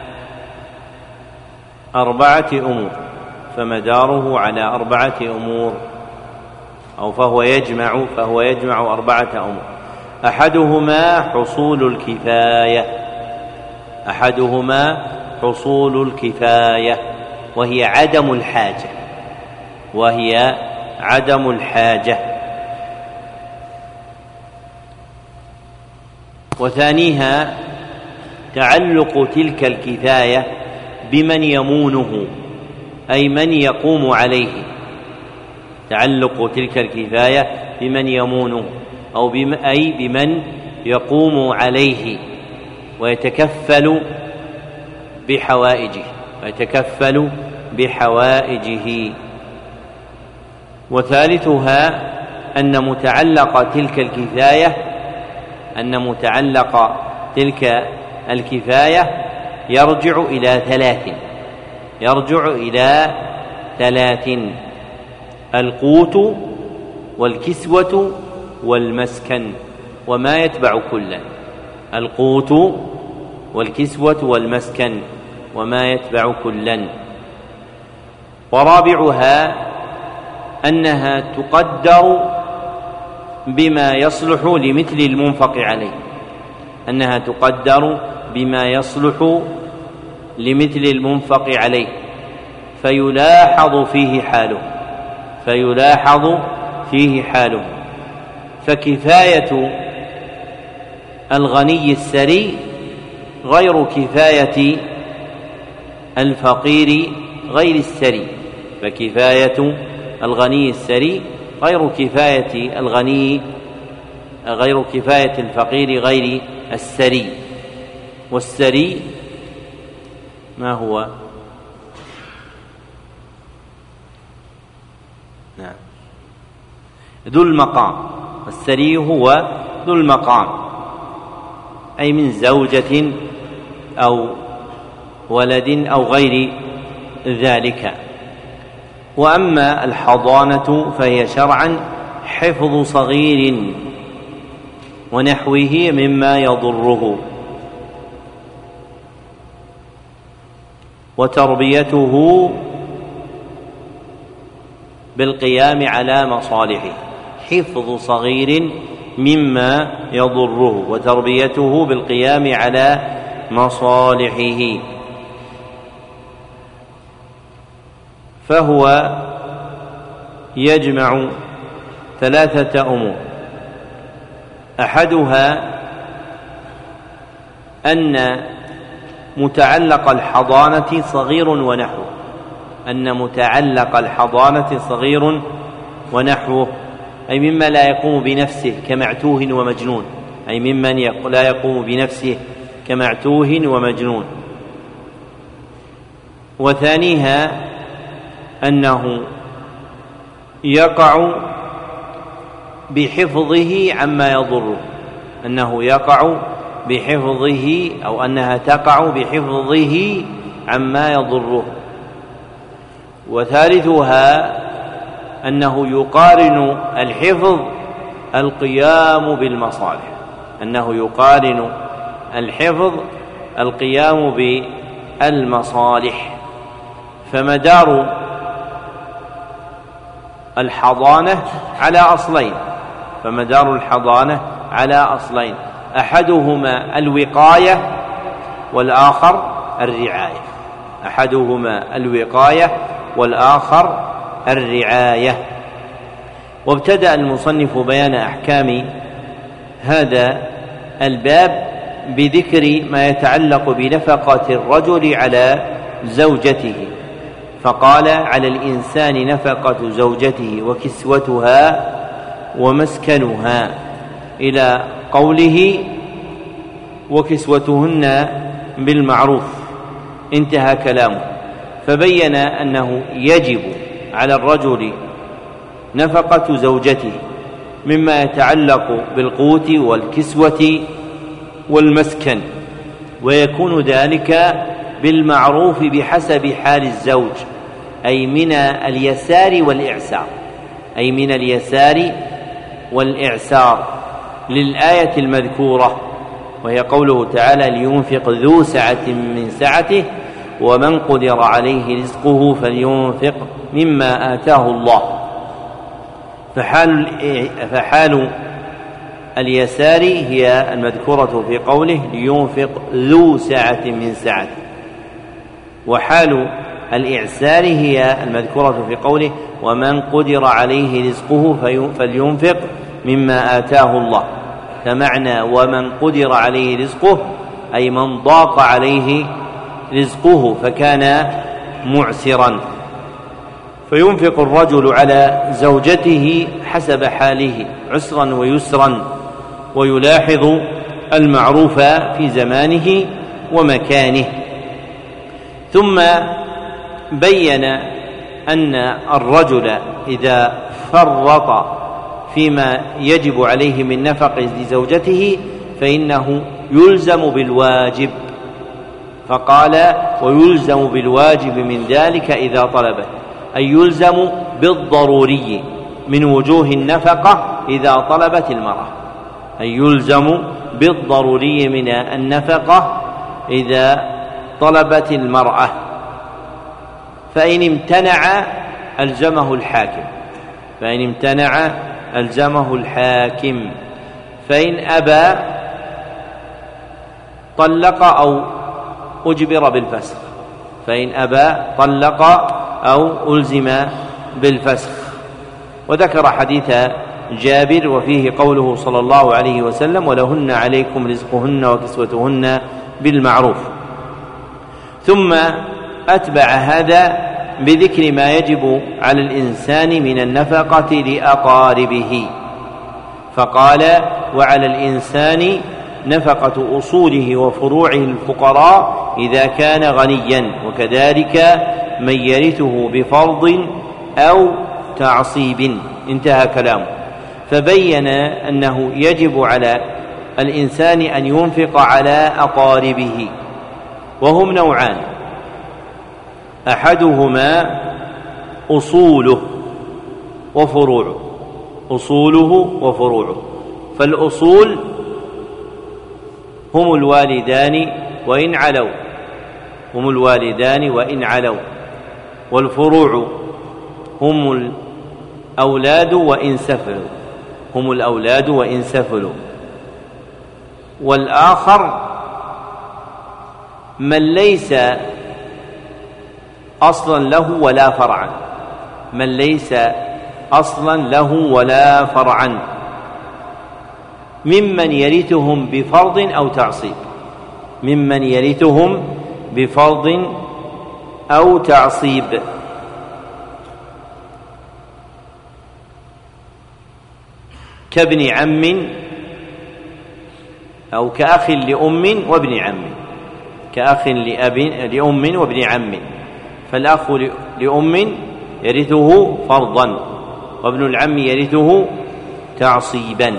4 أمور، فمداره على 4 أمور، أو فهو يجمع 4 أمور. أحدهما حصول الكفاية، وهي عدم الحاجة. وثانيها تعلق تلك الكفاية بمن يمونه، أي من يقوم عليه. تعلق تلك الكفاية بمن يمونه، أي بمن يقوم عليه ويتكفل بحوائجه. وثالثها أن متعلق تلك الكفاية يرجع إلى 3: القوت والكسوة والمسكن وما يتبع كلا. القوت والكسوة والمسكن وما يتبع كلا. ورابعها أنها تقدر بما يصلح لمثل المنفق عليه، فيلاحظ فيه حاله. فكفاية الغني السري غير كفاية الفقير غير السري، فكفاية الغني السري غير كفاية الفقير غير السري. والسري ما هو؟ ذو المقام، والسري هو ذو المقام، أي من زوجة أو ولد أو غير ذلك. وأما الحضانة فهي شرعا حفظ صغير ونحوه مما يضره وتربيته بالقيام على مصالحه، حفظ صغير مما يضره وتربيته بالقيام على مصالحه. فهو يجمع ثلاثة أمور: أحدها أن متعلق الحضانة صغير ونحوه، أن متعلق الحضانة صغير ونحوه، أي مما لا يقوم بنفسه كمعتوه ومجنون، أي ممن لا يقوم بنفسه كمعتوه ومجنون. وثانيها أنه يقع بحفظه عما يضره، أنه يقع بحفظه أو أنها تقع بحفظه عما يضره. وثالثها أنه يقارن الحفظ القيام بالمصالح، أنه يقارن الحفظ القيام بالمصالح. فمدار الحضانة على أصلين، فمدار الحضانة على أصلين: أحدهما الوقاية والآخر الرعاية، أحدهما الوقاية والآخر الرعاية. وابتدأ المصنف بيان أحكام هذا الباب بذكر ما يتعلق بنفقة الرجل على زوجته، فقال: على الإنسان نفقة زوجته وكسوتها ومسكنها، إلى قوله: وكسوتهن بالمعروف، انتهى كلامه. فبين أنه يجب على الرجل نفقة زوجته مما يتعلق بالقوت والكسوة والمسكن، ويكون ذلك بالمعروف بحسب حال الزوج، أي من اليسار والإعسار، أي من اليسار والإعسار، للآية المذكورة وهي قوله تعالى: لينفق ذو سعة من سعته ومن قدر عليه رزقه فلينفق مما آتاه الله. فحال اليسار هي المذكورة في قوله: لينفق ذو سعة من سعته، وحال الإعسار هي المذكورة في قوله: ومن قدر عليه رزقه فلينفق مما آتاه الله. فمعنى ومن قدر عليه رزقه أي من ضاق عليه رزقه فكان معسرا، فينفق الرجل على زوجته حسب حاله عسرا ويسرا، ويلاحظ المعروف في زمانه ومكانه. ثم بين أن الرجل إذا فرط فيما يجب عليه من نفقة لزوجته فإنه يلزم بالواجب، فقال: ويلزم بالواجب من ذلك إذا طلبه، أي يلزم بالضروري من وجوه النفقة إذا طلبت المرأة، أي يلزم بالضروري من النفقة إذا طلبت المرأة. فإن امتنع ألزمه الحاكم، فإن امتنع ألزمه الحاكم، فإن أبى طلق أو أجبر بالفسخ، فإن أبى طلق أو ألزم بالفسخ. وذكر حديث جابر وفيه قوله صلى الله عليه وسلم: ولهن عليكم رزقهن وكسوتهن بالمعروف. ثم أتبع هذا بذكر ما يجب على الإنسان من النفقة لأقاربه، فقال: وعلى الإنسان نفقة أصوله وفروعه الفقراء إذا كان غنيا، وكذلك من يرثه بفرض أو تعصيب، انتهى كلامه. فبين أنه يجب على الإنسان أن ينفق على أقاربه، وهم نوعان: أحدهما أصوله وفروعه، أصوله وفروعه. فالأصول هم الوالدان وإن علوا، هم الوالدان وإن علوا، والفروع هم الأولاد وإن سفلوا، هم الأولاد وإن سفلوا. والآخر من ليس أصلا له ولا فرعا، من ليس أصلا له ولا فرعا، ممن يرثهم بفرض أو تعصيب، ممن يرثهم بفرض أو تعصيب. كابن عم أو كأخ لأم وابن عم، كأخ لأم وابن عم، فالأخ لأم يرثه فرضا، وابن العم يرثه تعصيبا.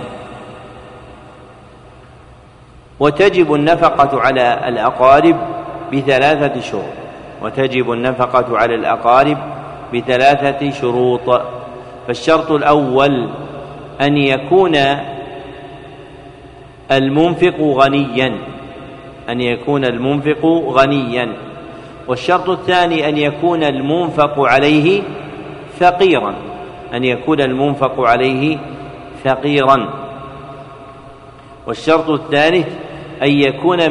وتجب النفقة على الأقارب بثلاثة شروط، وتجب النفقة على الأقارب بثلاثة شروط. فالشرط الأول أن يكون المنفق غنيا، أن يكون المنفق غنيا. والشرط الثاني أن يكون المنفق عليه فقيرا، أن يكون المنفق عليه فقيرا. والشرط الثالث أن يكون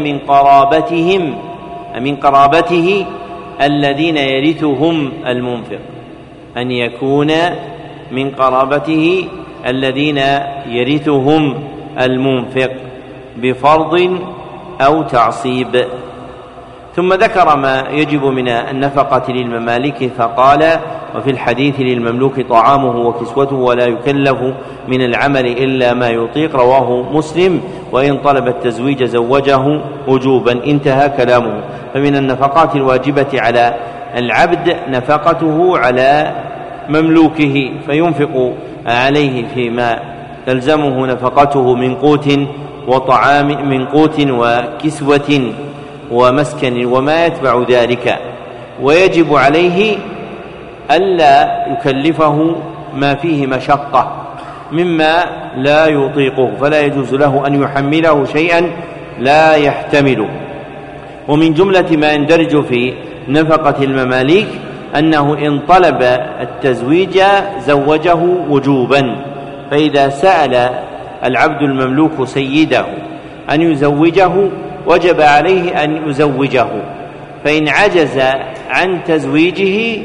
من قرابته الذين يرثهم المنفق، أن يكون من قرابته الذين يرثهم المنفق بفرض أو تعصيب. ثم ذكر ما يجب من النفقة للمماليك فقال: وفي الحديث للمملوك طعامه وكسوته ولا يكلف من العمل إلا ما يطيق، رواه مسلم. وإن طلب التزويج زوجه وجوبا، انتهى كلامه. فمن النفقات الواجبة على العبد نفقته على مملوكه، فينفق عليه فيما تلزمه نفقته من قوت وطعام، من قوت وكسوة ومسكن وما يتبع ذلك. ويجب عليه ألا يكلفه ما فيه مشقة مما لا يطيقه، فلا يجوز له أن يحمله شيئا لا يحتمله. ومن جملة ما يندرج في نفقة المماليك أنه إن طلب التزويج زوجه وجوبا، فإذا سأل العبد المملوك سيده أن يزوجه وجب عليه أن يزوجه، فإن عجز عن تزويجه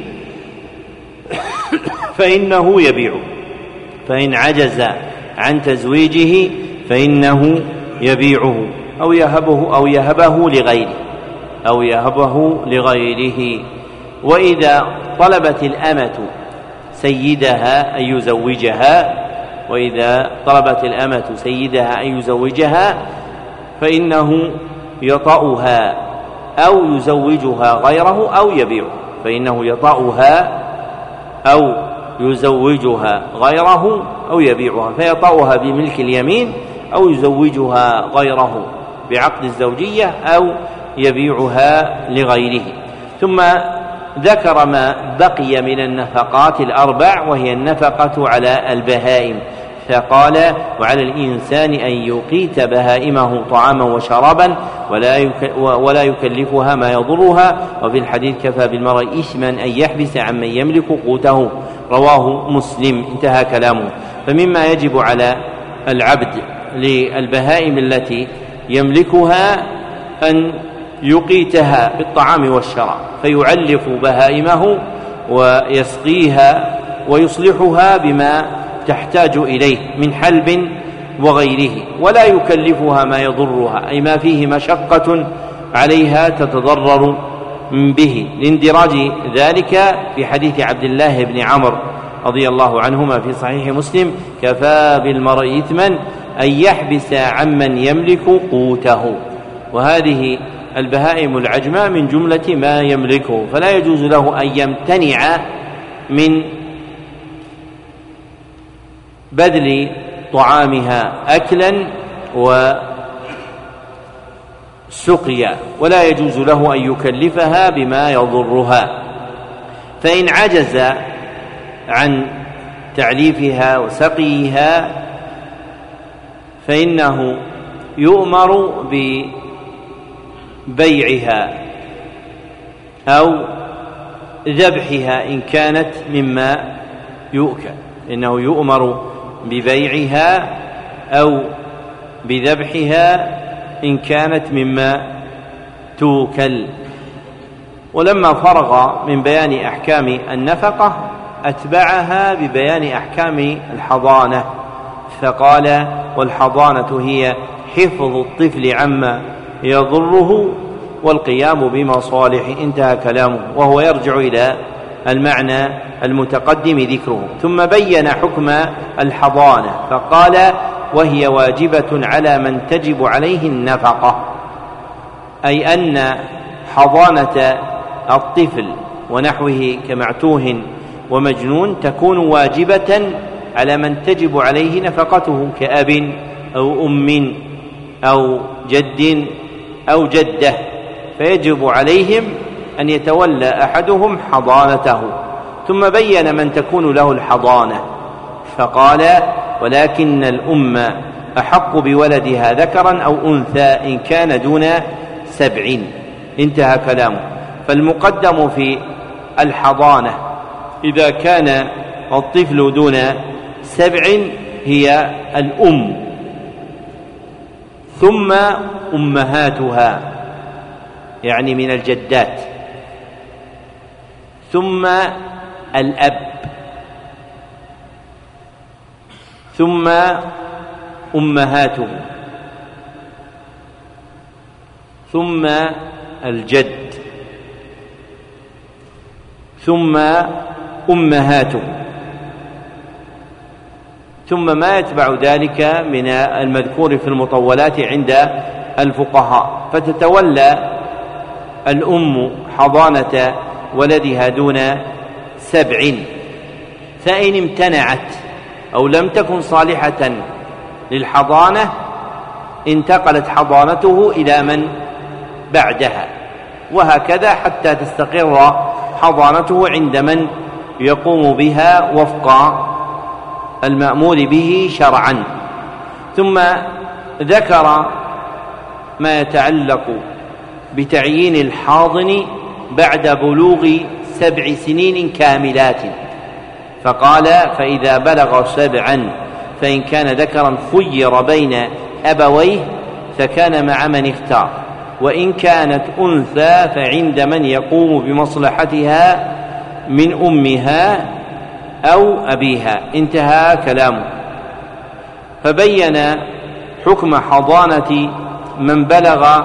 فإنه يبيعه، فإن عجز عن تزويجه فإنه يبيعه أو يهبه لغيره، أو يهبه لغيره. وإذا طلبت الأمة سيدها أن يزوجها، وإذا طلبت الأمة سيدها أن يزوجها فإنه يطأها أو يزوجها غيره أو يبيعه، فإنه يطأها أو يزوجها غيره أو يبيعها، فيطأها بملك اليمين أو يزوجها غيره بعقد الزوجية أو يبيعها لغيره. ثم ذكر ما بقي من النفقات الأربع، وهي النفقة على البهائم، فقال: وعلى الإنسان أن يقيت بهائمه طعاما وشرابا ولا يكلفها ما يضرها. وفي الحديث: كفى بالمرء إثما أن يحبس عمن يملك قوته، رواه مسلم، انتهى كلامه. فمما يجب على العبد للبهائم التي يملكها أن يقيتها بالطعام والشراب، فيعلف بهائمه ويسقيها ويصلحها بما تحتاج إليه من حلب وغيره، ولا يكلفها ما يضرها، أي ما فيه مشقة عليها تتضرر به، لاندراج ذلك في حديث عبد الله بن عمرو رضي الله عنهما في صحيح مسلم: كفى بالمرء إثما أن يحبس عمن يملك قوته. وهذه البهائم العجماء من جملة ما يملكه، فلا يجوز له أن يمتنع من بذل طعامها أكلا وسقيا، ولا يجوز له أن يكلفها بما يضرها. فإن عجز عن تعليفها وسقيها فإنه يؤمر ببيعها أو ذبحها إن كانت مما يؤكل، إنه يؤمر ببيعها أو بذبحها إن كانت مما توكل. ولما فرغ من بيان أحكام النفقة أتبعها ببيان أحكام الحضانة، فقال: والحضانة هي حفظ الطفل عما يضره والقيام بمصالح. انتهى كلامه، وهو يرجع إلى المعنى المتقدم ذكره. ثم بين حكم الحضانة فقال: وهي واجبة على من تجب عليه النفقة، أي أن حضانة الطفل ونحوه كمعتوه ومجنون تكون واجبة على من تجب عليه نفقته كأب أو أم أو جد أو جدة، فيجب عليهم أن يتولى أحدهم حضانته. ثم بين من تكون له الحضانة فقال: ولكن الأم أحق بولدها ذكرا أو أنثى إن كان دون 7. انتهى كلامه. فالمقدم في الحضانة إذا كان الطفل دون 7 هي الأم، ثم أمهاتها يعني من الجدات، ثم الأب، ثم أمهاته، ثم الجد، ثم أمهاته، ثم ما يتبع ذلك من المذكور في المطولات عند الفقهاء. فتتولى الأم حضانة ولدها دون 7، فإن امتنعت أو لم تكن صالحة للحضانة انتقلت حضانته إلى من بعدها، وهكذا حتى تستقر حضانته عند من يقوم بها وفق المأمور به شرعا. ثم ذكر ما يتعلق بتعيين الحاضن بعد بلوغ 7 سنين كاملات، فقال: فإذا بلغ 7 فإن كان ذكرا خير بين أبويه فكان مع من اختار، وإن كانت أنثى فعند من يقوم بمصلحتها من أمها أو أبيها. انتهى كلامه. فبين حكم حضانة من بلغ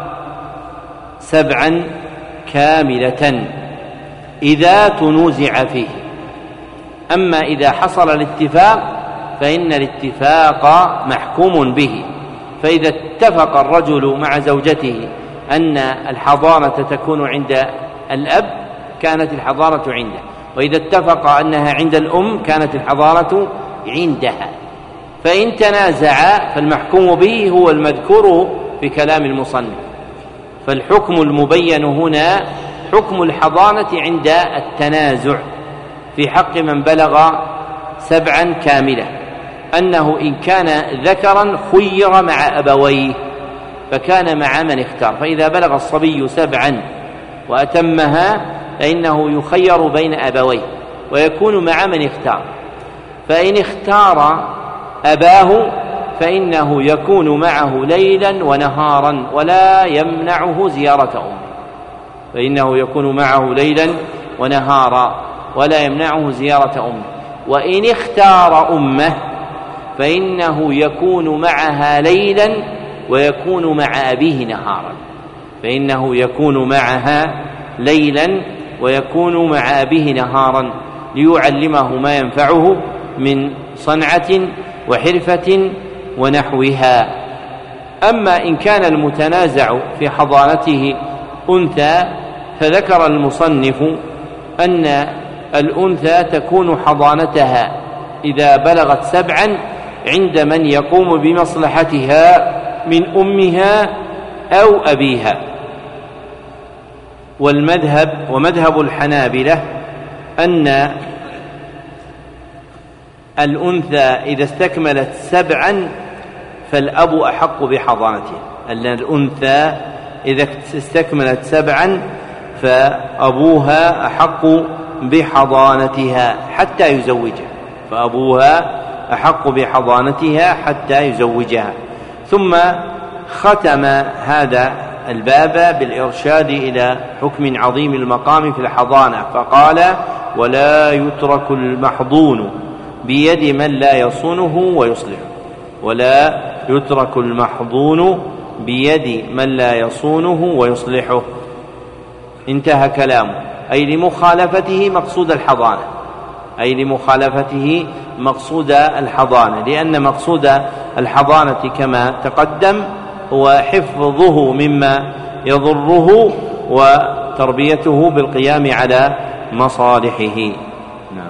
7 كاملة إذا تنوزع فيه. أما إذا حصل الاتفاق فإن الاتفاق محكوم به، فإذا اتفق الرجل مع زوجته أن الحضانة تكون عند الأب كانت الحضانة عنده، وإذا اتفق أنها عند الأم كانت الحضانة عندها. فإن تنازع فالمحكوم به هو المذكور في كلام المصنف. فالحكم المبين هنا حكم الحضانة عند التنازع في حق من بلغ 7 كاملة، أنه إن كان ذكرا خير مع أبويه فكان مع من اختار. فإذا بلغ الصبي 7 وأتمها فإنه يخير بين أبويه ويكون مع من اختار. فإن اختار أباه فإنه يكون معه ليلا ونهارا ولا يمنعه زيارة أمه، فإنه يكون معه ليلا ونهارا ولا يمنعه زيارة أمه. وإن اختار أمه فإنه يكون معها ليلا ويكون مع أبيه نهارا، فإنه يكون معها ليلا ويكون مع أبيه نهارا ليعلمه ما ينفعه من صنعة وحرفة ونحوها. أما إن كان المتنازع في حضانته أنثى فذكر المصنف أن الأنثى تكون حضانتها إذا بلغت 7 عند من يقوم بمصلحتها من أمها أو أبيها. ومذهب الحنابلة أن الأنثى إذا استكملت 7 فالأب أحق بحضانتها. أن الأنثى إذا استكملت 7 فأبوها أحق بحضانتها حتى يزوجها، فأبوها أحق بحضانتها حتى يزوجها. ثم ختم هذا الباب بالإرشاد إلى حكم عظيم المقام في الحضانة، فقال: ولا يترك المحضون بيد من لا يصونه ويصلحه. ولا يترك المحضون بيد من لا يصونه ويصلحه. انتهى كلامه، أي لمخالفته مقصود الحضانة، أي لمخالفته مقصود الحضانة، لأن مقصود الحضانة كما تقدم هو حفظه مما يضره وتربيته بالقيام على مصالحه. نعم.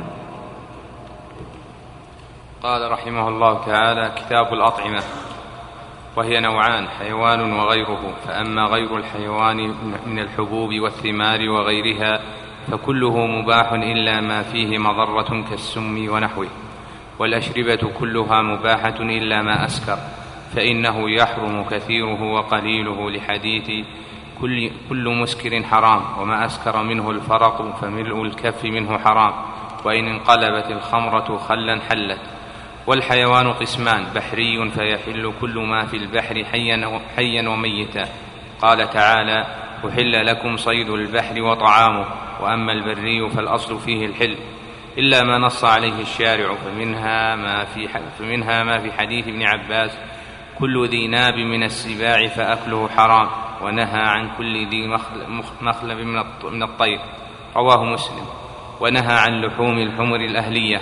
قال رحمه الله تعالى: كتاب الأطعمة، وهي نوعان: حيوان وغيره. فأما غير الحيوان من الحبوب والثمار وغيرها فكله مباح إلا ما فيه مضرة كالسم ونحوه. والأشربة كلها مباحة إلا ما أسكر، فإنه يحرم كثيره وقليله، لحديث كل مسكر حرام، وما أسكر منه الفرق فملء الكف منه حرام، وإن انقلبت الخمرة خلا حلت. والحيوان قسمان: بحري فيحل كل ما في البحر حيا وميتا. قال تعالى: أحل لكم صيد البحر وطعامه. وأما البري فالأصل فيه الحل إلا ما نص عليه الشارع، فمنها ما في حديث ابن عباس: كل ذي ناب من السباع فأكله حرام، ونهى عن كل ذي مخلب من الطير. رواه مسلم. ونهى عن لحوم الحمر الأهلية،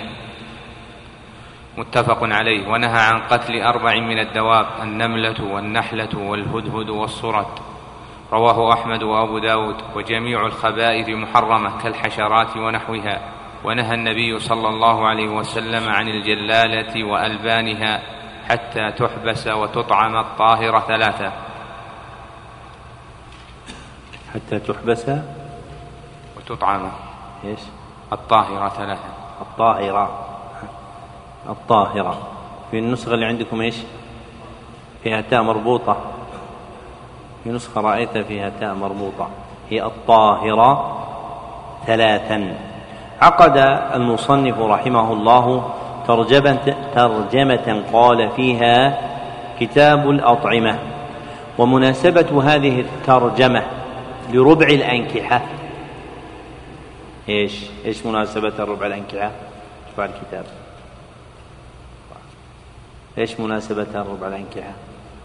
متفق عليه. ونهى عن قتل 4 من الدواب: النملة والنحلة والهدهد والصرد. رواه أحمد وأبو داود. وجميع الخبائث محرمة كالحشرات ونحوها. ونهى النبي صلى الله عليه وسلم عن الجلالة وألبانها حتى تحبس وتطعم الطاهرة 3. حتى تحبس وتطعم إيش؟ الطاهرة 3. الطاهرة في النسخة اللي عندكم إيش؟ فيها تاء مربوطة. في نسخة رأيت فيها تاء مربوطة، هي الطاهرة 3. عقد المصنف رحمه الله ترجمة قال فيها: كتاب الأطعمة. ومناسبة هذه الترجمة لربع الأنكحة. إيش مناسبة ربع الأنكحة؟ شوف الكتاب، إيش مناسبة ربع الأنكحة؟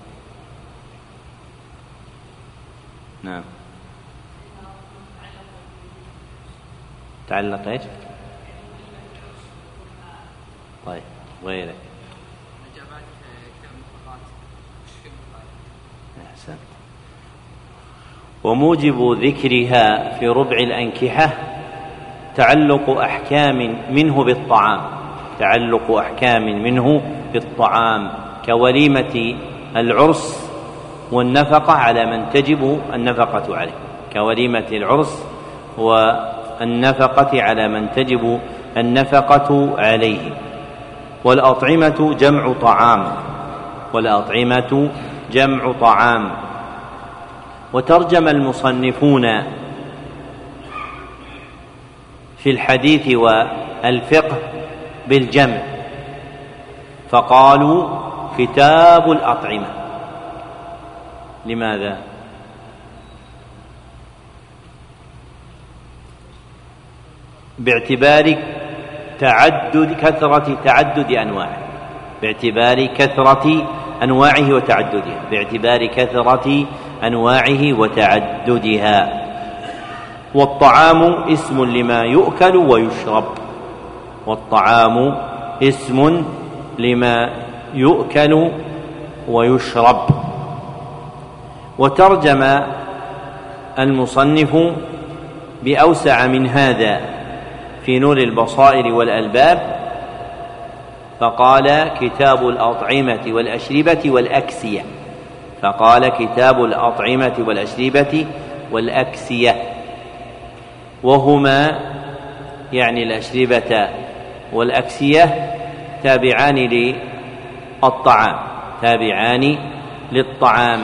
نعم، تعلق إيش؟ طيب، غيره. أحسنت. وموجب ذكرها في ربع الأنكحة تعلق أحكام منه بالطعام، كوليمة العرس والنفقة على من تجب النفقة عليه، كوليمة العرس والنفقة على من تجب النفقة عليه. والأطعمة جمع طعام. وترجم المصنفون في الحديث والفقه بالجمع، فقالوا كتاب الأطعمة. لماذا؟ باعتبار كثرة تعدد أنواعه، باعتبار كثرة أنواعه وتعددها. والطعام اسم لما يؤكل ويشرب. وترجم المصنف بأوسع من هذا في نور البصائر والألباب، فقال كتاب الأطعمة والأشربة والأكسية، فقال كتاب الأطعمة والأشربة والأكسية، وهما يعني الأشربة والأكسية تابعان للطعام، تابعان للطعام.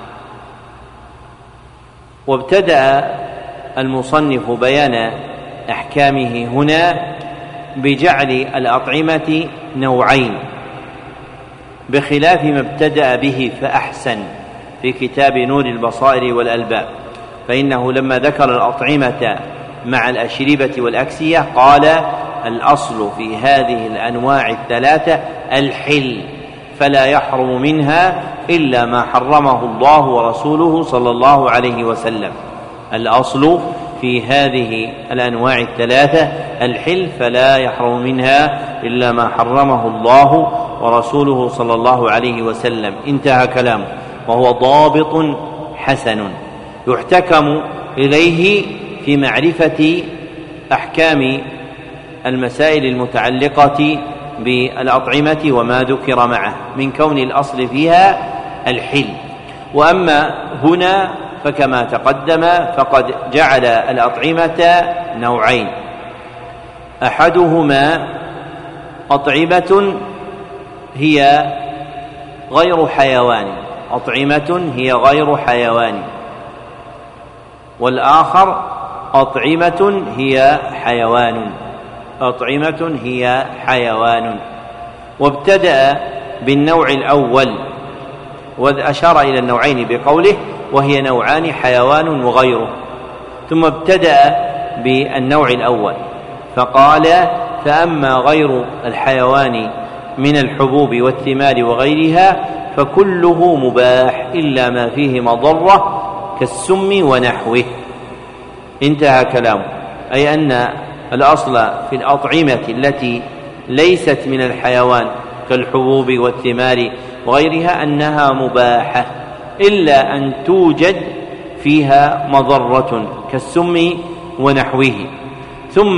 وابتدأ المصنف بيان أحكامه هنا بجعل الأطعمة نوعين بخلاف ما ابتدأ به فأحسن في كتاب نور البصائر والألباب، فإنه لما ذكر الأطعمة مع الأشربة والأكسية قال الأصل في هذه الأنواع الثلاثة الحل، فلا يحرم منها إلا ما حرمه الله ورسوله صلى الله عليه وسلم. الأصل في هذه الأنواع الثلاثة الحل، فلا يحرم منها إلا ما حرمه الله ورسوله صلى الله عليه وسلم. انتهى كلامه، وهو ضابط حسن يحتكم إليه في معرفة أحكام المسائل المتعلقة بالأطعمة وما ذكر معه من كون الأصل فيها الحل. وأما هنا فكما تقدم فقد جعل الأطعمة نوعين، أحدهما أطعمة هي غير حيوان، أطعمة هي غير حيوان، والآخر أطعمة هي حيوان، أطعمة هي حيوان. وابتدأ بالنوع الأول وأشار إلى النوعين بقوله وهي نوعان حيوان وغيره، ثم ابتدأ بالنوع الأول فقال فأما غير الحيوان من الحبوب والثمار وغيرها فكله مباح إلا ما فيه مضرة كالسم ونحوه. انتهى كلامه، أي أن الأصل في الأطعمة التي ليست من الحيوان كالحبوب والثمار وغيرها أنها مباحة إلا أن توجد فيها مضرة كالسم ونحوه. ثم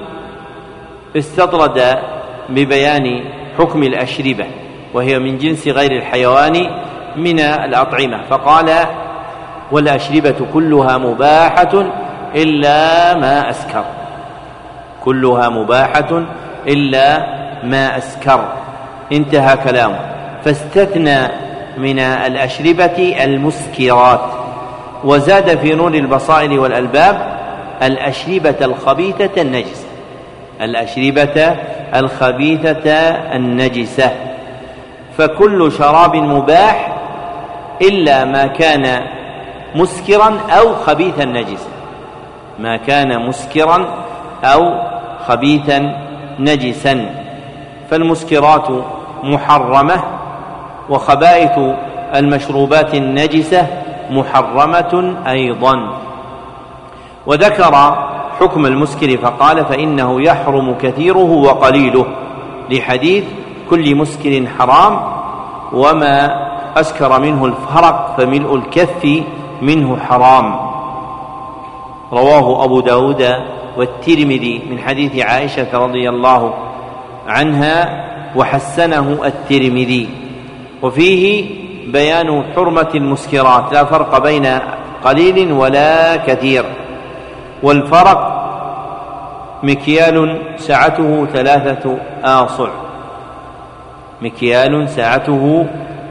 استطرد ببيان حكم الأشربة وهي من جنس غير الحيوان من الأطعمة، فقال والأشربة كلها مباحة إلا ما أسكر، كلها مباحة إلا ما أسكر. انتهى كلامه، فاستثنى من الأشربة المسكرات، وزاد في نور البصائر والألباب الأشربة الخبيثة النجسة، الأشربة الخبيثة النجسة. فكل شراب مباح إلا ما كان مسكرا أو خبيثا نجسا، ما كان مسكرا أو خبيثا نجسا. فالمسكرات محرمة، وخبائث المشروبات النجسة محرمة أيضا. وذكر حكم المسكر فقال فإنه يحرم كثيره وقليله، لحديث كل مسكر حرام وما أسكر منه الفرق فملء الكف منه حرام. رواه أبو داود والترمذي من حديث عائشة رضي الله عنها وحسنه الترمذي. وفيه بيان حرمة المسكرات، لا فرق بين قليل ولا كثير، والفرق مكيال سعته 3 آصع، مكيال سعته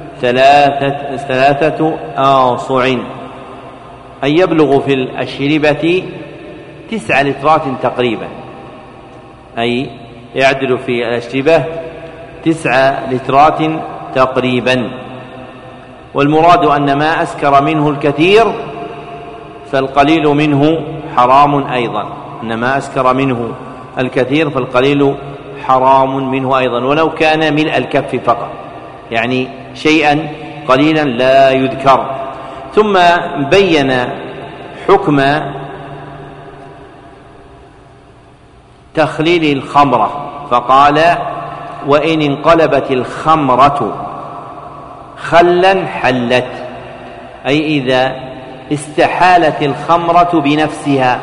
3 آصع، أي يبلغ في الأشربة 9 لترات تقريبا، أي يعدل في الأشربة 9 لترات تقريبا. والمراد أن ما أسكر منه الكثير فالقليل منه حرام أيضا، أن ما أسكر منه الكثير فالقليل حرام منه أيضا، ولو كان ملء الكف فقط، يعني شيئا قليلا لا يذكر. ثم بين حكم تخليل الخمرة فقال وإن انقلبت الخمرة خلا حلت، أي إذا استحالت الخمرة بنفسها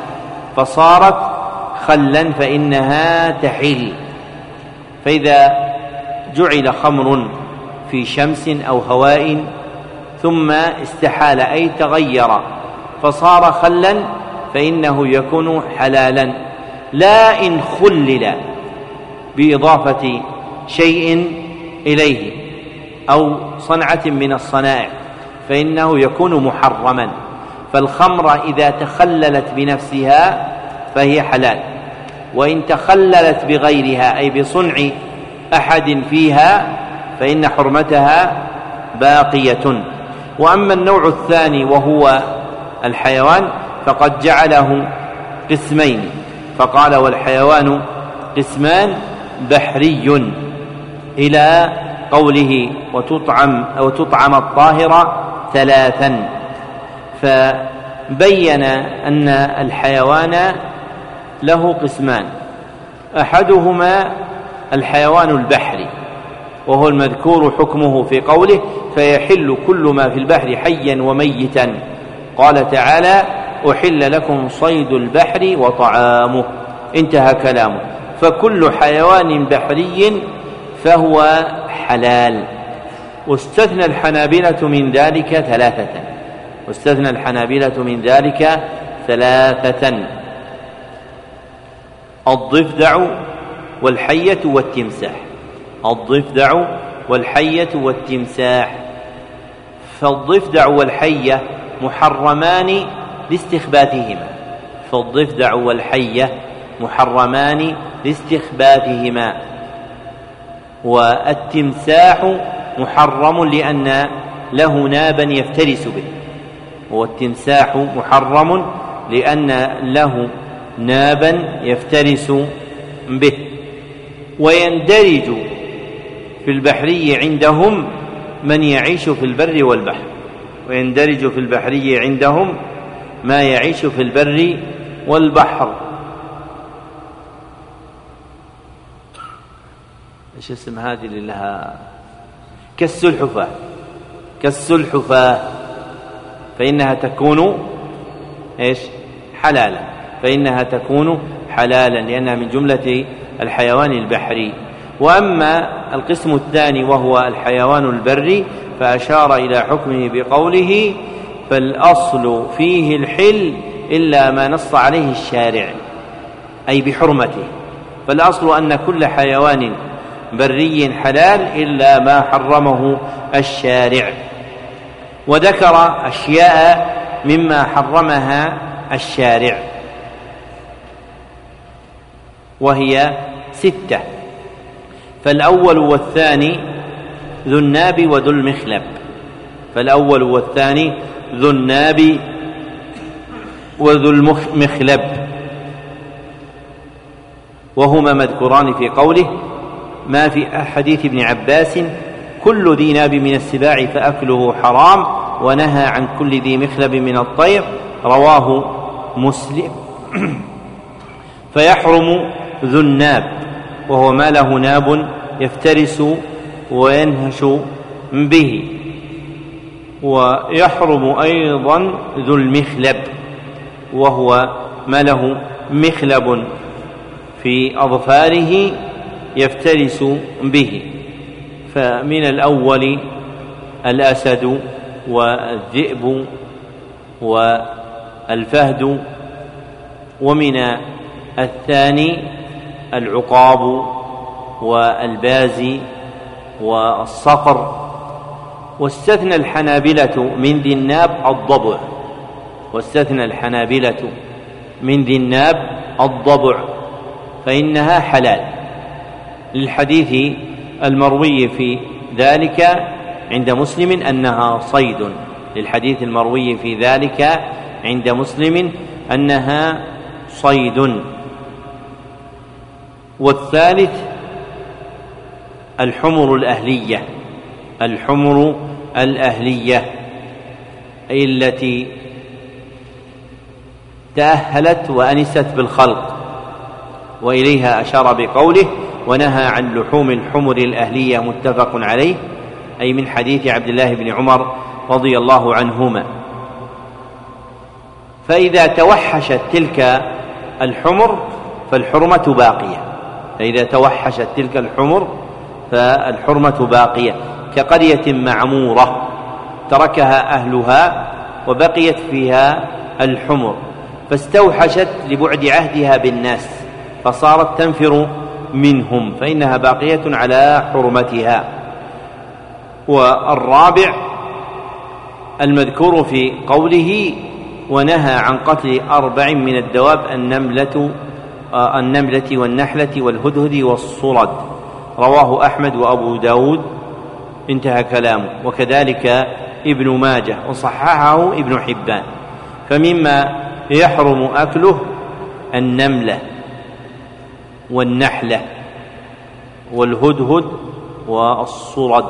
فصارت خلا فإنها تحل. فإذا جعل خمر في شمس أو هواء ثم استحال أي تغير فصار خلا فإنه يكون حلالا، لا إن خلل بإضافة شيء إليه أو صنعة من الصنائع فإنه يكون محرما. فالخمر إذا تخللت بنفسها فهي حلال، وإن تخللت بغيرها أي بصنع أحد فيها فإن حرمتها باقية. وأما النوع الثاني وهو الحيوان فقد جعله قسمين، فقال والحيوان قسمان بحري إلى قوله وتطعم الطاهرة ثلاثا، فبين أن الحيوان له قسمان، أحدهما الحيوان البحري وهو المذكور حكمه في قوله فيحل كل ما في البحر حيا وميتا، قال تعالى أحل لكم صيد البحر وطعامه، انتهى كلامه. فكل حيوان بحري فهو حلال. واستثنى الحنابلة من ذلك ثلاثة: الضفدع والحية والتمساح. فالضفدع والحية محرمان لاستخباثهما، والتمساح محرم لأن له نابا يفترس به. ويندرج في البحري عندهم من يعيش في البر والبحر. ايش اسم هذه اللي لها كالسلحفاة فإنها تكون حلالا لأنها من جملة الحيوان البحري. وأما القسم الثاني وهو الحيوان البري فأشار إلى حكمه بقوله فالأصل فيه الحل إلا ما نص عليه الشارع، أي بحرمته. فالأصل أن كل حيوان بري حلال إلا ما حرمه الشارع. وذكر أشياء مما حرمها الشارع وهي 6: فالأول والثاني ذو الناب وذو المخلب، وهما مذكوران في قوله ما في حديث ابن عباس كل ذي ناب من السباع فأكله حرام، ونهى عن كل ذي مخلب من الطير، رواه مسلم. فيحرم ذو الناب وهو ما له ناب يفترس وينهش به. ويحرم أيضا ذو المخلب وهو ما له مخلب في أظفاره يفترس به. فمن الأول الأسد والذئب والفهد، ومن الثاني العقاب والبازي والصقر. واستثنى الحنابلة من ذي الناب الضبع فإنها حلال، للحديث المروي في ذلك عند مسلم أنها صيد. والثالث الحمر الأهلية أي التي تأهلت وأنست بالخلق، وإليها أشار بقوله ونهى عن لحوم الحمر الأهلية، متفق عليه، أي من حديث عبد الله بن عمر رضي الله عنهما. فإذا توحشت تلك الحمر فالحرمة باقية، فالحرمة باقية، كقرية معمورة تركها أهلها وبقيت فيها الحمر فاستوحشت لبعد عهدها بالناس فصارت تنفر منهم فإنها باقية على حرمتها. والرابع المذكور في قوله ونهى عن قتل 4 من الدواب النملة والنحلة والهدهد والصرد، رواه أحمد وأبو داود، انتهى كلامه، وكذلك ابن ماجه وصححه ابن حبان. فمما يحرم أكله النملة والنحلة والهدهد والصرد،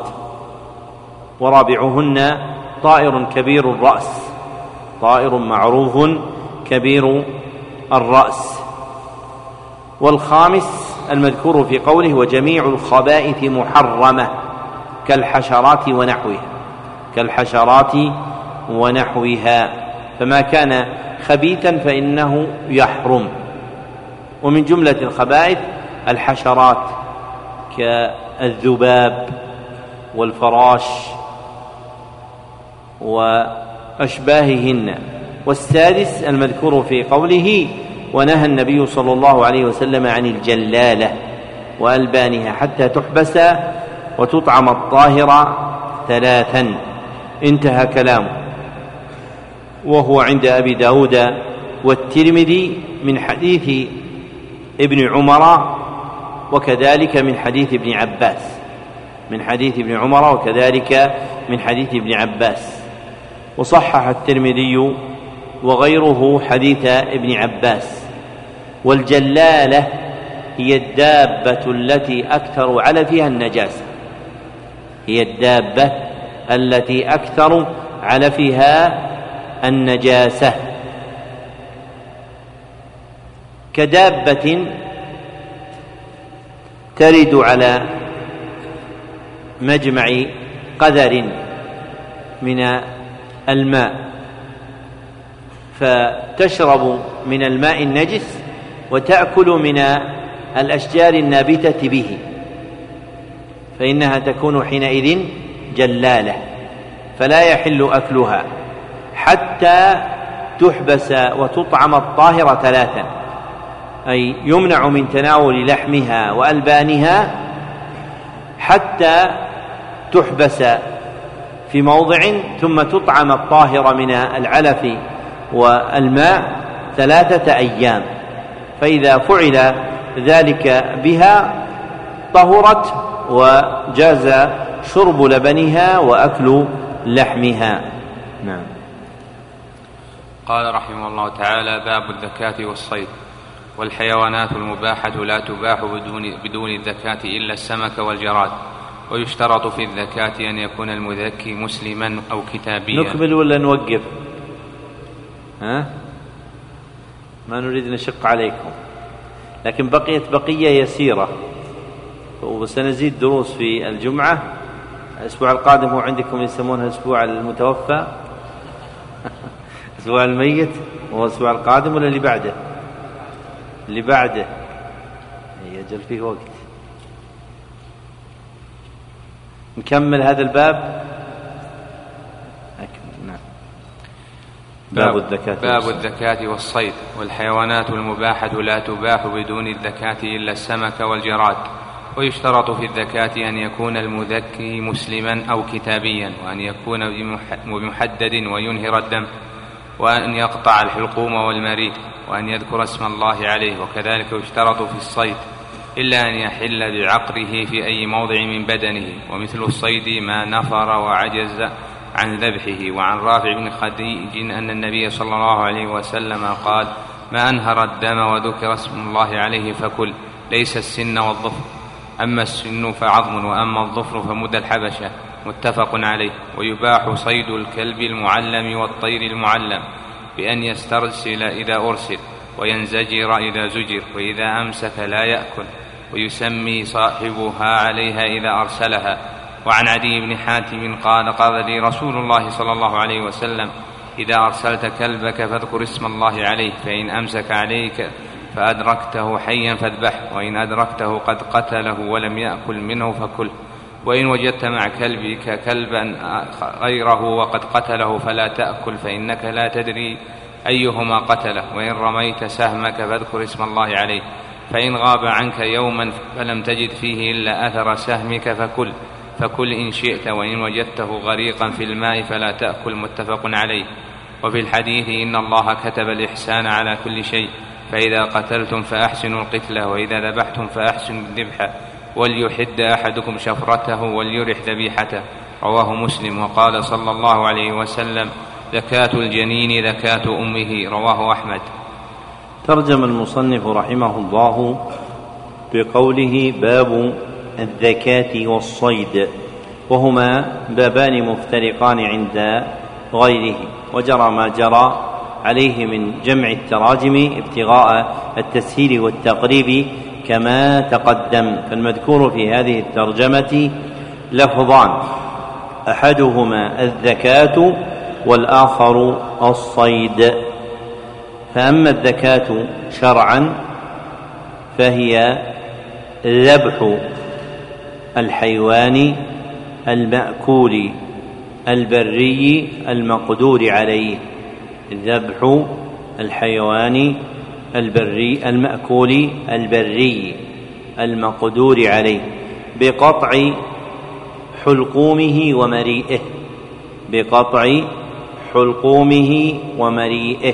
ورابعهن طائر كبير الرأس، طائر معروف كبير الرأس. والخامس المذكور في قوله وجميع الخبائث محرمة كالحشرات ونحوها، فما كان خبيثا فإنه يحرم. ومن جملة الخبائث الحشرات كالذباب والفراش وأشباههن. والسادس المذكور في قوله ونهى النبي صلى الله عليه وسلم عن الجلالة وألبانها حتى تحبس وتطعم الطاهر 3، انتهى كلامه. وهو عند أبي داود والترمذي من حديث ابن عمر وكذلك من حديث ابن عباس، وصحح الترمذي وغيره حديث ابن عباس. والجلالة هي الدابة التي أكثر علفها النجاسة، كدابة ترد على مجمع قذر من الماء فتشرب من الماء النجس وتأكل من الأشجار النابتة به، فإنها تكون حينئذ جلالة، فلا يحل أكلها حتى تحبس وتطعم الطاهر 3، أي يمنع من تناول لحمها وألبانها حتى تحبس في موضع ثم تطعم الطاهر من العلف والماء 3 أيام، فإذا فعل ذلك بها طهرت وجاز شرب لبنها وأكل لحمها. نعم. قال رحمه الله تعالى: باب الذكاة والصيد. والحيوانات المباحة لا تباح بدون الذكاة إلا السمك والجراد، ويشترط في الذكاة أن يكون المذكي مسلما أو كتابيا. نكمل ولا نوقف؟ ما نريد نشق عليكم، لكن بقيت بقية يسيرة وسنزيد دروس في الجمعة. الأسبوع القادم هو عندكم يسمونها الأسبوع المتوفى الأسبوع الميت، هو الأسبوع القادم ولا اللي بعده؟ يجل فيه وقت. نكمل هذا الباب. نعم. باب الذكاة والصيد. والحيوانات المباحة لا تباح بدون الذكاة إلا السمك والجراد، ويشترط في الذكاة أن يكون المذكي مسلما أو كتابيا، وأن يكون بمحدد وينهر الدم، وأن يقطع الحلقوم والمريء، وأن يذكر اسم الله عليه. وكذلك يشترط في الصيد إلا أن يحل بعقره في أي موضع من بدنه، ومثل الصيد ما نفر وعجز عن ذبحه. وعن رافع بن خديج أن النبي صلى الله عليه وسلم قال: ما أنهر الدم وذكر اسم الله عليه فكل، ليس السن والظفر، أما السن فعظم، وأما الظفر فمد الحبشة. متفق عليه. ويباح صيد الكلب المعلم والطير المعلم بأن يسترسل إذا أرسل، وينزجر إذا زجر، وإذا أمسك لا يأكل، ويسمي صاحبها عليها إذا أرسلها. وعن عدي بن حاتم قال: قال لي رسول الله صلى الله عليه وسلم: إذا أرسلت كلبك فاذكر اسم الله عليه، فإن أمسك عليك فأدركته حيا فاذبحه، وإن أدركته قد قتله ولم يأكل منه فكله. وإن وجدت مع كلبك كلبا غيره وقد قتله فلا تأكل، فإنك لا تدري أيهما قتله. وإن رميت سهمك فاذكر اسم الله عليه، فإن غاب عنك يوما فلم تجد فيه إلا أثر سهمك فكل إن شئت، وإن وجدته غريقا في الماء فلا تأكل. متفق عليه. وفي الحديث إن الله كتب الإحسان على كل شيء، فإذا قتلتم فأحسنوا القتلة، وإذا ذبحتم فأحسنوا الذبح، وليحد أحدكم شفرته وليرح ذبيحته. رواه مسلم. وقال صلى الله عليه وسلم: زكاة الجنين زكاة أمه. رواه أحمد. ترجم المصنف رحمه الله بقوله: باب الزكاة والصيد، وهما بابان مفترقان عند غيره، وجرى ما جرى عليه من جمع التراجم ابتغاء التسهيل والتقريب كما تقدم. فالمذكور في هذه الترجمة لفظان: أحدهما الزكاة والآخر الصيد. فأما الزكاة شرعا فهي ذبح الحيوان المأكول البري المقدور عليه، ذبح الحيوان البري المأكول البري المقدور عليه بقطع حلقومه ومريئه، بقطع حلقومه ومريئه،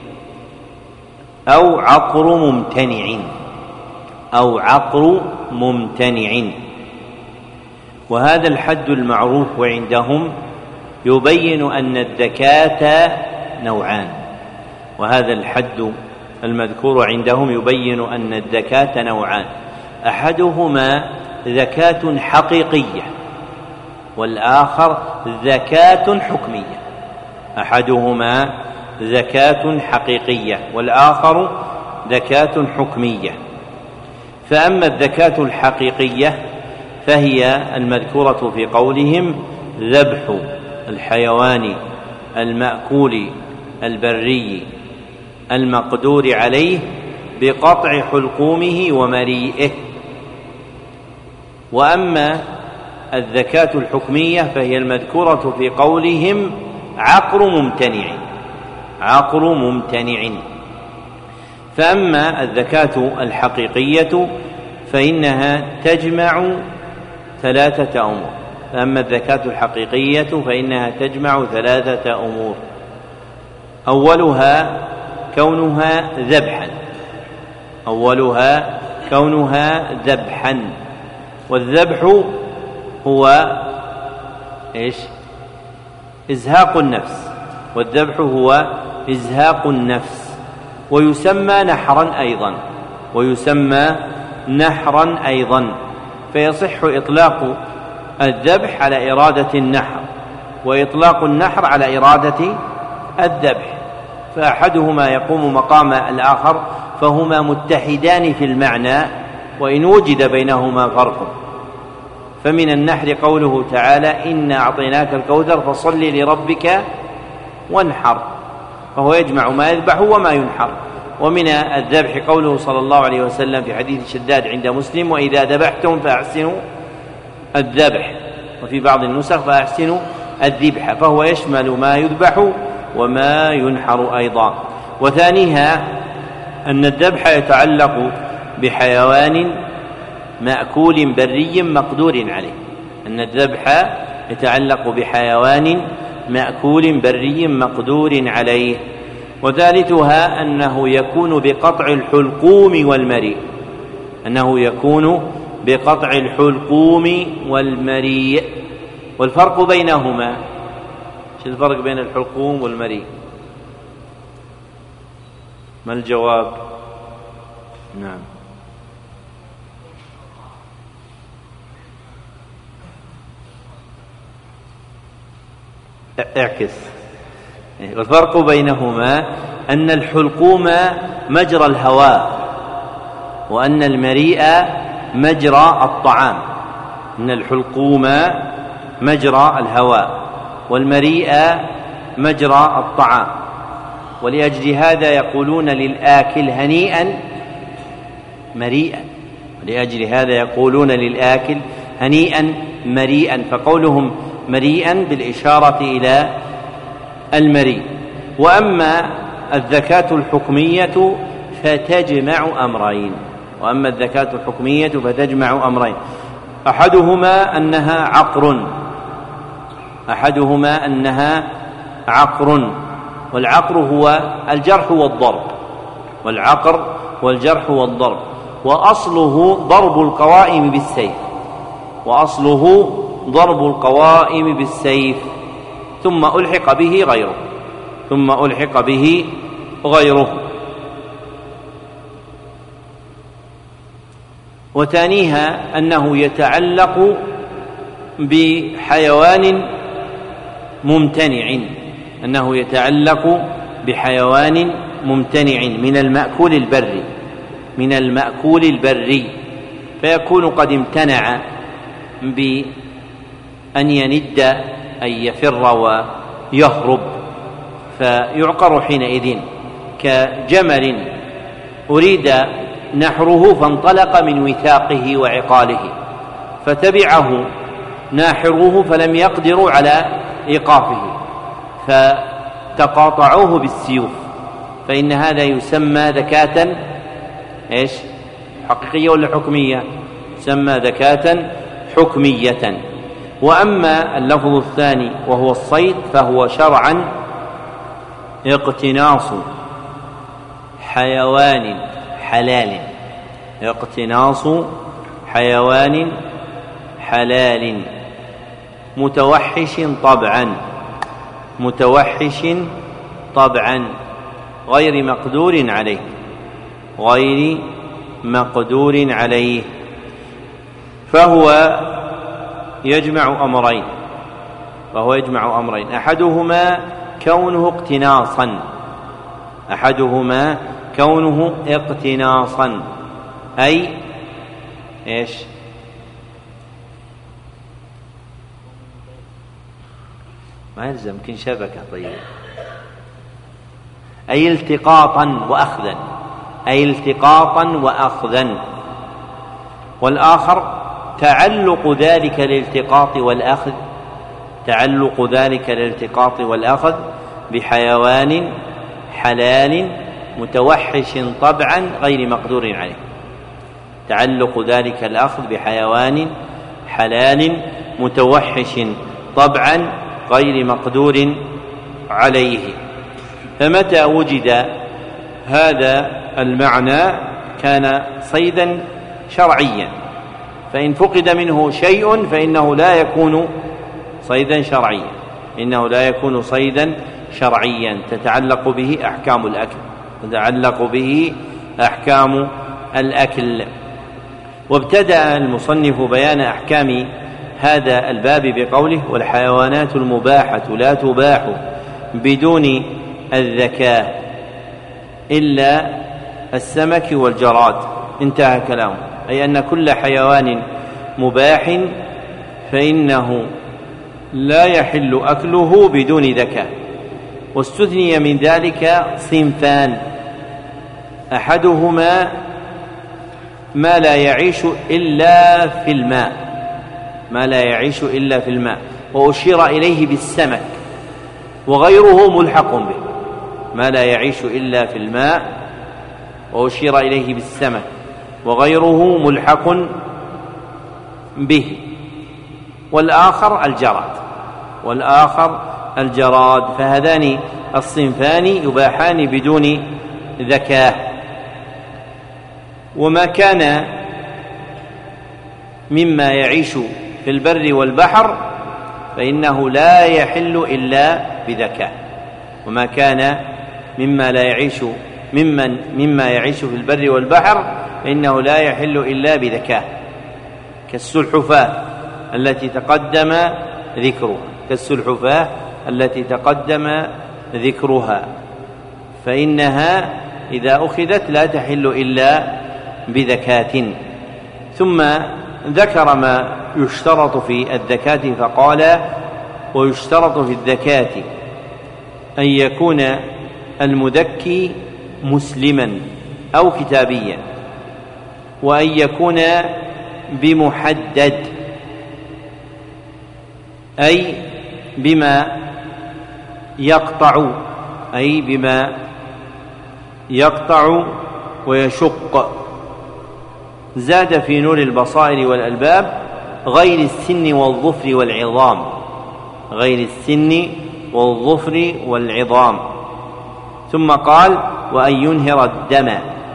أو عقر ممتنع، أو عقر ممتنع. وهذا الحد المعروف عندهم يبين أن الزكاة نوعان، وهذا الحد المذكور عندهم يبين أن الزكاة نوعان: أحدهما زكاة حقيقية، والآخر زكاة حكمية. أحدهما زكاة حقيقية والآخر زكاة حكمية. فأما الزكاة الحقيقية فهي المذكورة في قولهم: ذبح الحيوان المأكول البري المقدور عليه بقطع حلقومه ومريئه. وأما الزكاة الحكمية فهي المذكورة في قولهم: عقر ممتنع، عقر ممتنع. فأما الزكاة الحقيقية فإنها تجمع ثلاثة أمور. فأما الزكاة الحقيقية فإنها تجمع ثلاثة أمور: أولها كونها ذبحا، أولها كونها ذبحا. والذبح هو إيش؟ إزهاق النفس، والذبح هو إزهاق النفس، ويسمى نحرا أيضا، ويسمى نحرا أيضا. فيصح إطلاق الذبح على إرادة النحر، وإطلاق النحر على إرادة الذبح، فأحدهما يقوم مقام الآخر، فهما متحدان في المعنى وإن وجد بينهما فرق. فمن النحر قوله تعالى: إنا أعطيناك الكوثر فصل لربك وانحر، فهو يجمع ما يذبح وما ينحر. ومن الذبح قوله صلى الله عليه وسلم في حديث شداد عند مسلم: وإذا ذبحتم فأحسنوا الذبح، وفي بعض النسخ فأحسنوا الذبح، فهو يشمل ما يذبح وما ينحر أيضا. وثانيها أن الذبح يتعلق بحيوان مأكول بري مقدور عليه، أن الذبح يتعلق بحيوان مأكول بري مقدور عليه. وثالثها أنه يكون بقطع الحلقوم والمريء، أنه يكون بقطع الحلقوم والمريء. والفرق بينهما، ايش الفرق بين الحلقوم والمريء؟ ما الجواب؟ نعم، اعكس. والفرق بينهما أن الحلقوم مجرى الهواء، وأن المريء مجرى الطعام. أن الحلقوم مجرى الهواء والمريء مجرى الطعام. ولأجل هذا يقولون للآكل هنيئا مريئا، ولأجل هذا يقولون للآكل هنيئا مريئا، فقولهم مريئا بالإشارة إلى المريء. وأما الزكاة الحكمية فتجمع أمرين، أحدهما أنها عقر، والعقر هو الجرح والضرب، وأصله ضرب القوائم بالسيف، ثم ألحق به غيره. وثانيها أنه يتعلق بحيوان ممتنع من المأكول البري، فيكون قد امتنع بأن يند أن يفر ويهرب، فيعقر حينئذ، كجمل أريد نحره فانطلق من وثاقه وعقاله، فتبعه ناحروه فلم يقدروا على إيقافه فتقاطعوه بالسيوف، فإن هذا يسمى زكاة حقيقية ولا حكمية؟ يسمى زكاة حكمية. وأما اللفظ الثاني وهو الصيد فهو شرعا اقتناص حيوان حلال متوحش طبعا غير مقدور عليه، فهو يجمع أمرين، أحدهما كونه اقتناصا، أي ما يلزم، يمكن شبكة. طيب، أي التقاطا وأخذا، والآخر تعلق ذلك الالتقاط والأخذ بحيوان حلال متوحش طبعا غير مقدور عليه، تعلق ذلك الأخذ بحيوان حلال متوحش طبعا غير مقدور عليه. فمتى وجد هذا المعنى كان صيدا شرعيا، فإن فقد منه شيء فإنه لا يكون صيدا شرعيا، تتعلق به أحكام الأكل. وابتدأ المصنف بيان أحكام هذا الباب بقوله: والحيوانات المباحة لا تباح بدون الزكاة إلا السمك والجراد، انتهى كلامه، أي أن كل حيوان مباح فإنه لا يحل أكله بدون زكاة. واستثني من ذلك صنفان، أحدهما ما لا يعيش إلا في الماء، وأشير إليه بالسمك، وغيره ملحق به. ما لا يعيش إلا في الماء وأشير إليه بالسمك، وغيره ملحق به. والآخر الجراد، فهذان الصنفان يباحان بدون زكاة. وما كان مما يعيش في البر والبحر فإنه لا يحل إلا بزكاة، وما كان مما يعيش في البر والبحر فإنه لا يحل إلا بزكاة، كالسلحفاة التي تقدم ذكرها، فإنها إذا أخذت لا تحل إلا بزكاة. ثم ذكر ما يشترط في الزكاة فقال: ويشترط في الزكاة أن يكون المزكي مسلما أو كتابيا، وأن يكون بمحدد، أي بما يقطع ويشق. زاد في نور البصائر والألباب غير السن والظفر والعظام، غير السن والظفر والعظام. ثم قال وأن ينهر الدم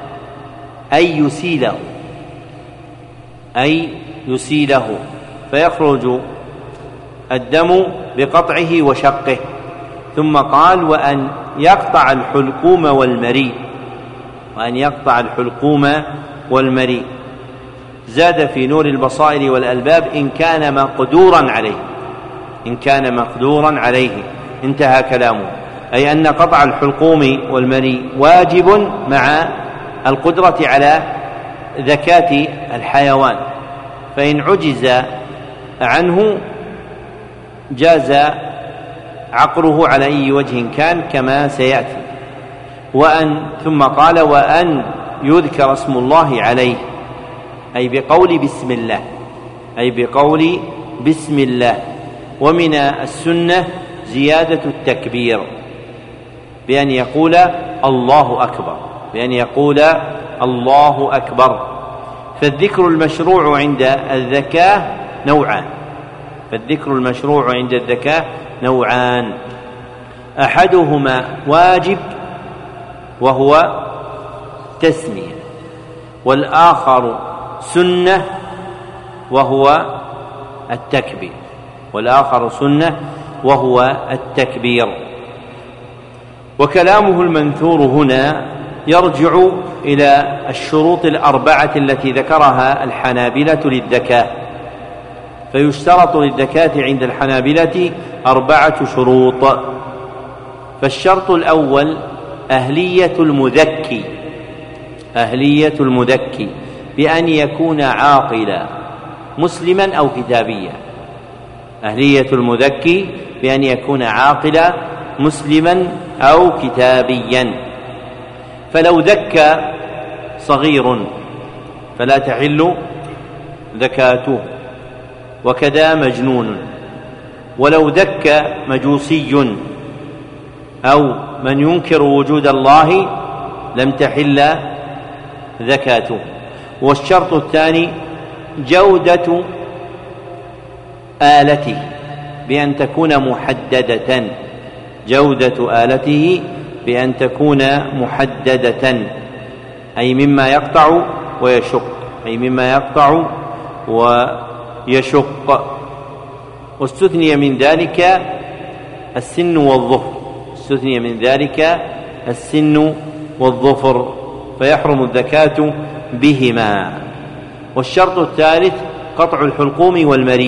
أي يسيله فيخرج الدم بقطعه وشقه. ثم قال وأن يقطع الحلقوم والمريء. زاد في نور البصائر والألباب إن كان مقدورا عليه. انتهى كلامه، أي أن قطع الحلقوم والمريء واجب مع القدرة على ذكاة الحيوان، فإن عجز عنه جاز عقره على أي وجه كان كما سيأتي. ثم قال وأن يذكر اسم الله عليه، أي بقول بسم الله. ومن السنة زيادة التكبير بأن يقول الله أكبر. فالذكر المشروع عند الذكاة نوعان، أحدهما واجب وهو تسمية، والآخر سنة وهو التكبير. وكلامه المنثور هنا يرجع إلى الشروط الأربعة التي ذكرها الحنابلة للذكاة. فيشترط للذكاة عند الحنابلة 4 شروط. فالشرط الأول أهلية المذكي بأن يكون عاقلا مسلما أو كتابيا. أهلية المذكي بأن يكون عاقلا مسلما أو كتابيا. فلو ذكى صغير فلا تحل ذكاته، وكذا مجنون. ولو ذكى مجوسي أو من ينكر وجود الله لم تحل ذكاته. والشرط الثاني جودة آلته بأن تكون محددة، أي مما يقطع ويشق. واستثني من ذلك السن والظفر، فيحرم الذكاة بهما. والشرط الثالث قطع الحلقوم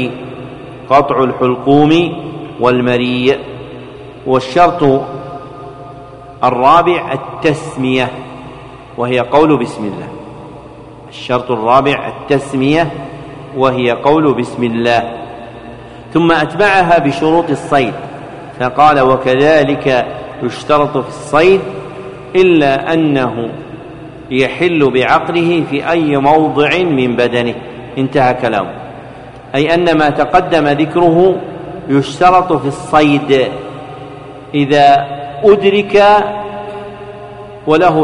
والمريء. والشرط الرابع التسمية وهي قول بسم الله. ثم أتبعها بشروط الصيد، فقال وكذلك يشترط في الصيد إلا أنه يحل بعقله في أي موضع من بدنه. انتهى كلامه، أي أن ما تقدم ذكره يشترط في الصيد إذا أدرك وله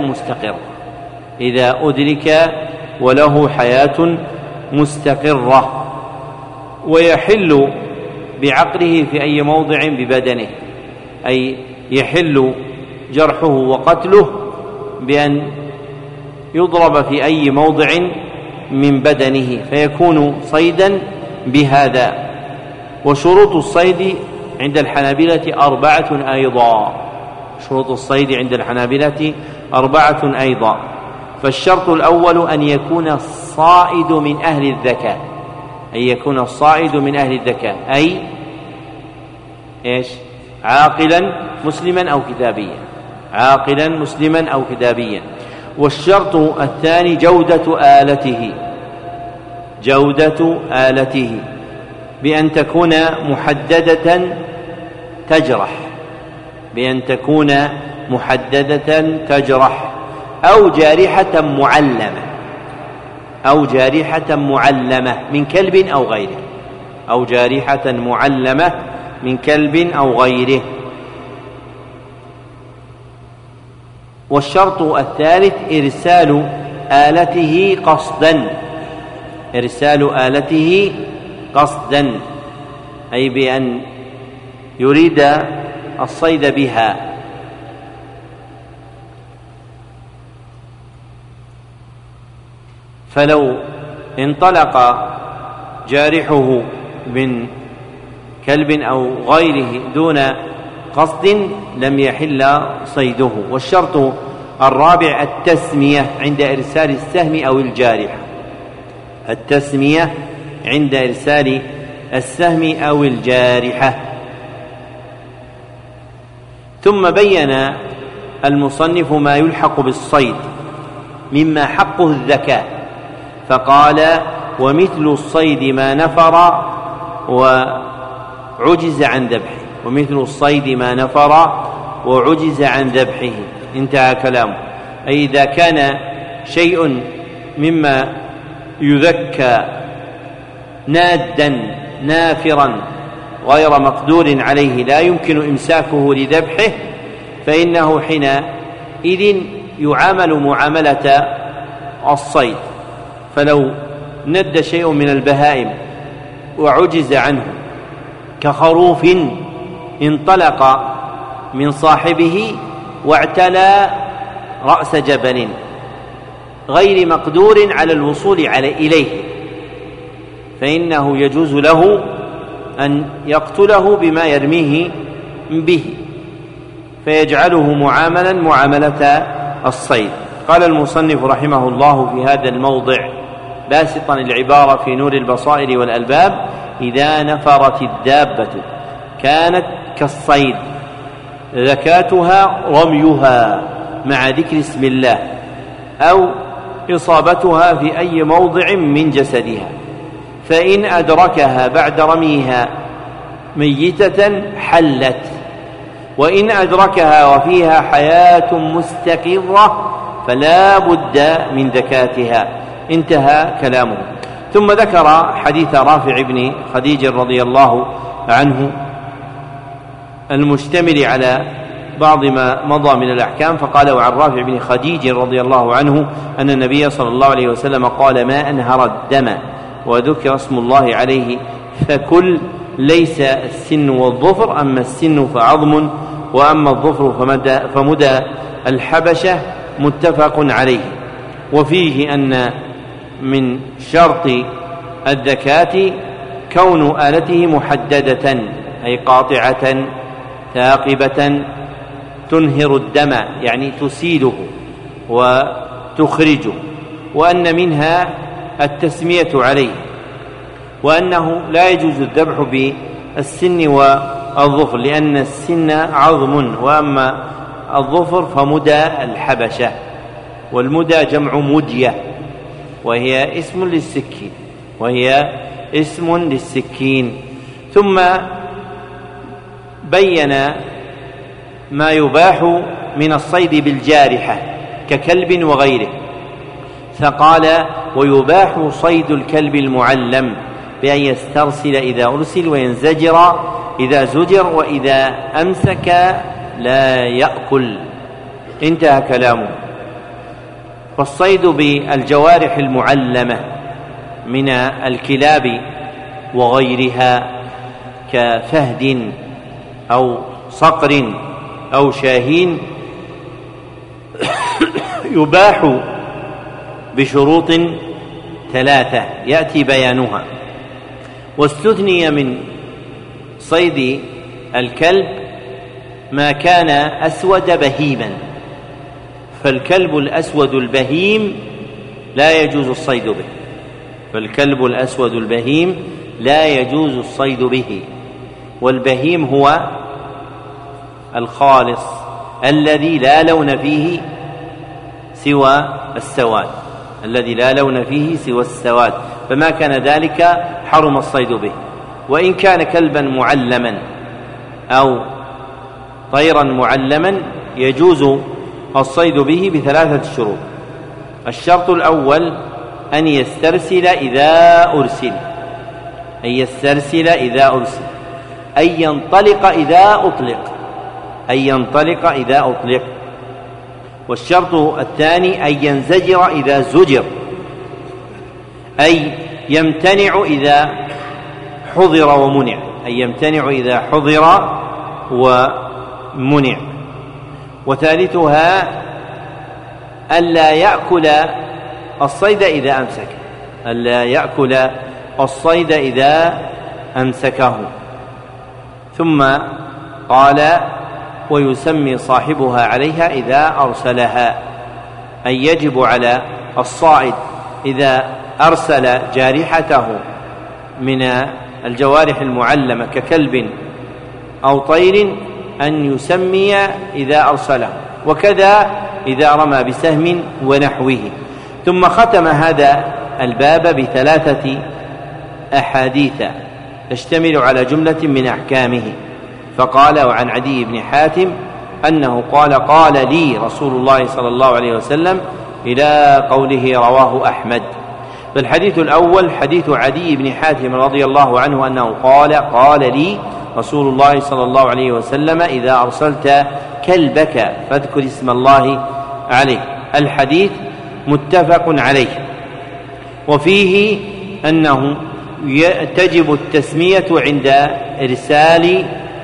حياة مستقرة، ويحل بعقله في أي موضع ببدنه، أي يحل جرحه وقتله بأن يضرب في أي موضع من بدنه فيكون صيدا بهذا. وشروط الصيد عند الحنابلة 4 أيضا. فالشرط الأول أن يكون الصائد من أهل الذكاء، أي عاقلا مسلما أو كتابيا. والشرط الثاني جودة آلته بأن تكون محددة تجرح، أو جارحة أو جارحة معلمة من كلب أو غيره، أو جارحة معلمة من كلب أو غيره. والشرط الثالث إرسال آلته قصدا، إرسال آلته قصدا، أي بأن يريد الصيد بها. فلو انطلق جارحه من كلب أو غيره دون قصد لم يحل صيده. والشرط الرابع التسمية عند إرسال السهم أو الجارحة، التسمية عند إرسال السهم أو الجارحة. ثم بين المصنف ما يلحق بالصيد مما حقه الذكاء، فقال: ومثل الصيد ما نفر وعجز عن ذبحه، ومثل الصيد ما نفر وعجز عن ذبحه. انتهى كلامه. أي إذا كان شيء مما يذكى نادا نافرا غير مقدور عليه لا يمكن إمساكه لذبحه، فإنه حينئذ يعامل معاملة الصيد. فلو ند شيء من البهائم وعجز عنه كخروف انطلق من صاحبه واعتلى رأس جبل غير مقدور على الوصول إليه، فإنه يجوز له أن يقتله بما يرميه به، فيجعله معاملة الصيد. قال المصنف رحمه الله في هذا الموضع باسطا العبارة في نور البصائر والألباب: إذا نفرت الدابة كانت كالصيد، ذكاتها رميها مع ذكر اسم الله أو إصابتها في أي موضع من جسدها، فإن أدركها بعد رميها ميتة حلت، وإن أدركها وفيها حياة مستقرة فلا بد من ذكاتها. انتهى كلامه. ثم ذكر حديث رافع بن خديج رضي الله عنه المشتمل على بعض ما مضى من الأحكام، فقال: وعن رافع بن خديج رضي الله عنه أن النبي صلى الله عليه وسلم قال: ما أنهر الدم وذكر اسم الله عليه فكل، ليس السن والظفر، أما السن فعظم، وأما الظفر فمدى الحبشة. متفق عليه. وفيه أن من شرط الذكاة كون آلته محددة، أي قاطعة ثاقبة تنهر الدم، يعني تسيله وتخرجه، وأن منها التسمية عليه، وأنه لا يجوز الذبح بالسن والظفر، لأن السن عظم، وأما الظفر فمدى الحبشة، والمدى جمع مدية، وهي اسم للسكين. ثم بين ما يباح من الصيد بالجارحة ككلب وغيره، فقال: ويباح صيد الكلب المعلم بأن يسترسل إذا أرسل، وينزجر إذا زجر، وإذا أمسك لا يأكل. انتهى كلامه. والصيد بالجوارح المعلمة من الكلاب وغيرها كفهد أو صقر أو شاهين يباح بشروط 3 يأتي بيانها. واستثني من صيد الكلب ما كان أسود بهيما، فالكلب الأسود البهيم لا يجوز الصيد به، فالكلب الأسود البهيم لا يجوز الصيد به. والبهيم هو الخالص الذي لا لون فيه سوى السواد، الذي لا لون فيه سوى السواد، فما كان ذلك حرم الصيد به. وإن كان كلبا معلما أو طيرا معلما يجوز الصيد به ب3 شروط. الشرط الأول أن يسترسل إذا أرسل، أن يسترسل إذا أرسل، أن ينطلق إذا أطلق، أن ينطلق إذا أطلق. والشرط الثاني أن ينزجر إذا زجر، أي يمتنع إذا حضر ومنع، أي يمتنع إذا حضر ومنع. وثالثها ألا يأكل الصيد إذا أمسك، ألا يأكل الصيد إذا أمسكه. ثم قال ويسمي صاحبها عليها إذا أرسلها، أي يجب على الصائد إذا أرسل جارحته من الجوارح المعلمة ككلب أو طير أن يسمي إذا أرسله، وكذا إذا رمى بسهم ونحوه. ثم ختم هذا الباب بثلاثة أحاديث تشتمل على جملة من أحكامه، فقال وعن عدي بن حاتم أنه قال قال لي رسول الله صلى الله عليه وسلم إلى قوله رواه أحمد. فالحديث الأول حديث عدي بن حاتم رضي الله عنه أنه قال قال لي رسول الله صلى الله عليه وسلم إذا أرسلت كلبك فاذكر اسم الله عليه. الحديث متفق عليه، وفيه أنه تجب التسمية عند إرسال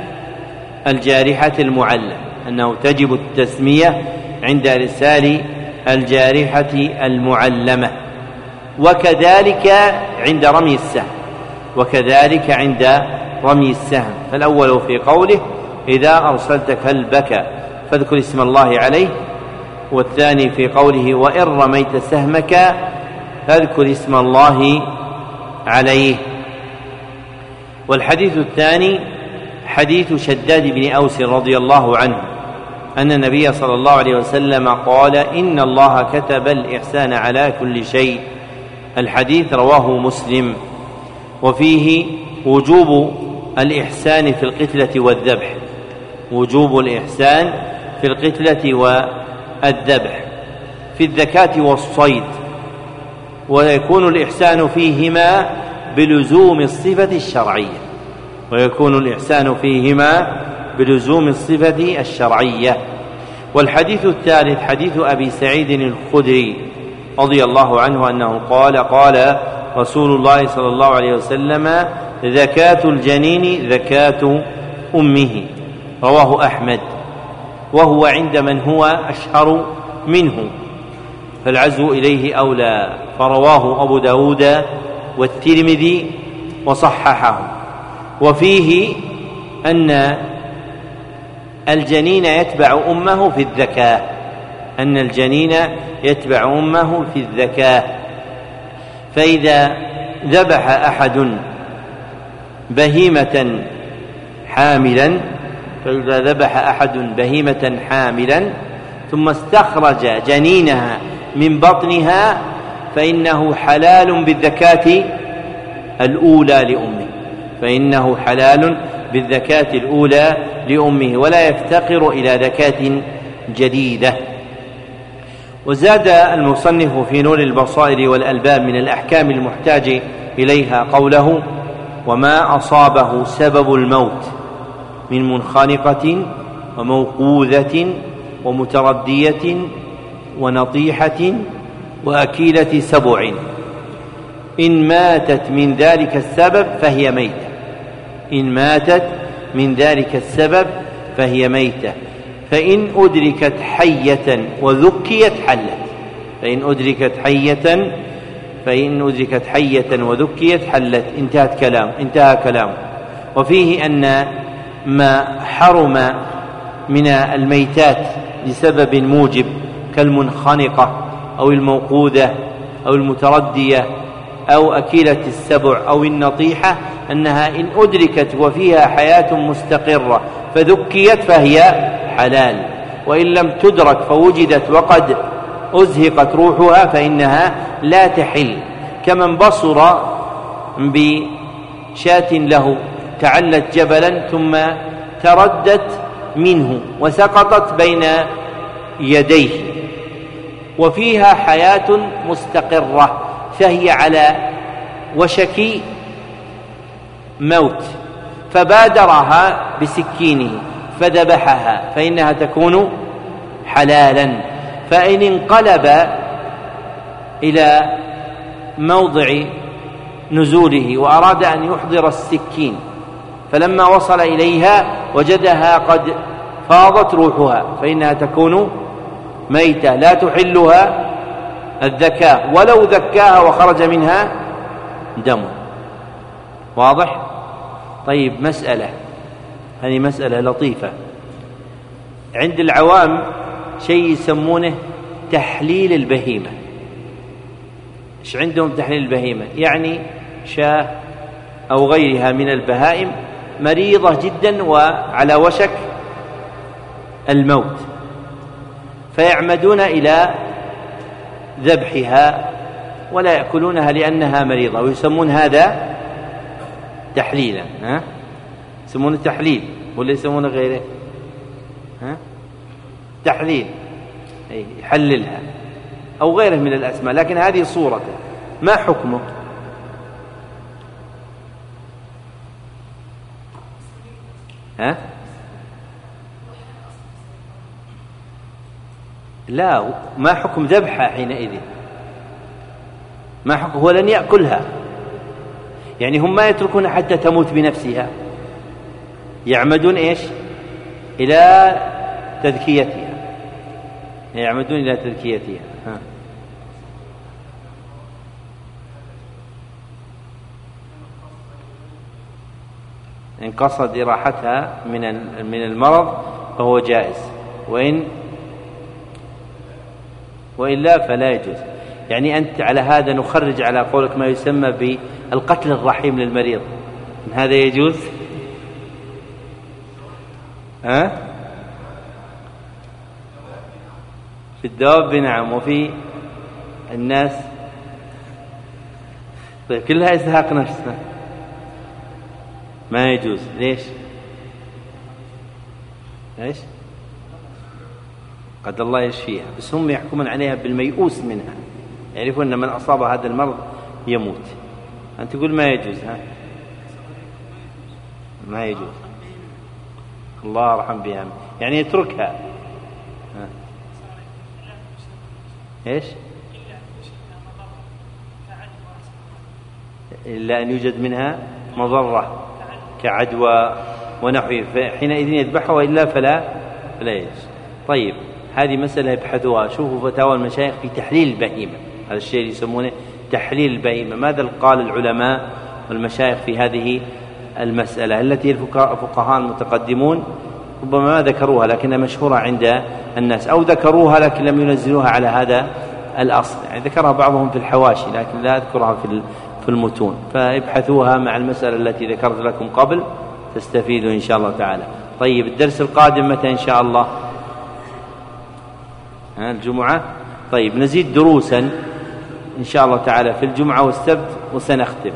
الجارحة المعلمة، أنه تجب التسمية عند إرسال الجارحة المعلمة، وكذلك عند رمي السهم، وكذلك عند رمي السهم. فالأول في قوله إذا أرسلت كلبك فاذكر اسم الله عليه، والثاني في قوله وإن رميت سهمك فاذكر اسم الله عليه. والحديث الثاني حديث شداد بن أوس رضي الله عنه أن النبي صلى الله عليه وسلم قال إن الله كتب الإحسان على كل شيء. الحديث رواه مسلم، وفيه وجوب الإحسان في القتلة والذبح، وجوب الإحسان في القتلة والذبح، في الذكاة والصيد، ويكون الإحسان فيهما بلزوم الصفة الشرعية، ويكون الإحسان فيهما بلزوم الصفة الشرعية. والحديث الثالث حديث أبي سعيد الخدري رضي الله عنه أنه قال قال رسول الله صلى الله عليه وسلم زكاة الجنين زكاة أمه، رواه أحمد، وهو عند من هو أشهر منه، فالعزو إليه أولى، فرواه أبو داود والترمذي وصححه. وفيه أن الجنين يتبع أمه في الذكاة، أن الجنين يتبع أمه في الذكاة. فإذا ذبح أحد بهيمة حاملا، فإذا ذبح أحد بهيمة حاملا ثم استخرج جنينها من بطنها فإنه حلال بالذكاة الأولى لأمه، فإنه حلال بالذكاة الأولى لأمه، ولا يفتقر إلى ذكاة جديدة. وزاد المصنف في نور البصائر والألباب من الأحكام المحتاج إليها قوله وما أصابه سبب الموت من منخنقة وموقوذة ومتردية ونطيحة وأكيلة سبع إن ماتت من ذلك السبب فهي ميتة، إن ماتت من ذلك السبب فهي ميتة، فإن أدركت حية وذكيت حلت، فإن أدركت حية وذكيت حلت. انتهى كلام. وفيه أن ما حرم من الميتات لسبب موجب كالمنخنقة أو الموقوذة أو المتردية أو أكيلة السبع أو النطيحة أنها إن أدركت وفيها حياة مستقرة فذكيت فهي حلال، وإن لم تدرك فوجدت وقد أزهقت روحها فإنها لا تحل، كمن بصر بشاة له تعلت جبلا ثم تردت منه وسقطت بين يديه وفيها حياة مستقرة فهي على وشك موت، فبادرها بسكينه فذبحها فإنها تكون حلالا. فإن انقلب إلى موضع نزوله وأراد أن يحضر السكين فلما وصل إليها وجدها قد فاضت روحها فإنها تكون ميتة لا تحلها الذكاء ولو ذكاها وخرج منها دم. واضح؟ طيب، مسألة، هذه مسألة لطيفة. عند العوام شيء يسمونه تحليل البهيمة. إيش عندهم تحليل البهيمة؟ يعني شاة أو غيرها من البهائم مريضة جدا وعلى وشك الموت، فيعمدون إلى ذبحها ولا يأكلونها لأنها مريضة، ويسمون هذا تحليلا. يسمونه تحليل ولا يسمونه غيره؟ تحليل، يحللها أو غيره من الأسماء، لكن هذه صورته. ما حكمه؟ لا، ما حكم ذبحها حينئذ؟ ما حكم؟ هو لن يأكلها، يعني هم ما يتركون حتى تموت بنفسها، يعمدون إيش؟ إلى تذكيتها، يعمدون إلى تذكيتها. إن قصد إراحتها من المرض فهو جائز، وإلا فلا يجوز. يعني أنت على هذا نخرج على قولك ما يسمى بالقتل الرحيم للمريض، هذا يجوز؟ في الدواب نعم، وفي الناس طيب كلها إزهاق نفسها ما يجوز. ليش؟ قد الله يشفيها، بس هم يحكمون عليها بالميؤوس منها، يعرفون أن من أصاب هذا المرض يموت. أنت تقول ما يجوز؟ ما يجوز. الله أرحم بها، يعني يتركها. إيش؟ إلا أن يوجد منها مضرة كعدوى ونحوه، فحينئذ يذبحها، وإلا فلا يجوز. طيب، هذه مسألة يبحثوها. شوفوا فتاوى المشايخ في تحليل البهيمة، هذا الشيء اللي يسمونه تحليل البهيمة. ماذا قال العلماء والمشايخ في هذه المسألة التي الفقهاء المتقدمون ربما ما ذكروها لكنها مشهورة عند الناس، أو ذكروها لكن لم ينزلوها على هذا الأصل، يعني ذكرها بعضهم في الحواشي لكن لا أذكرها في المتون، فابحثوها مع المسألة التي ذكرت لكم قبل تستفيدوا إن شاء الله تعالى. طيب، الدرس القادم متى إن شاء الله؟ الجمعة. طيب، نزيد دروسا إن شاء الله تعالى في الجمعة والسبت وسنختم.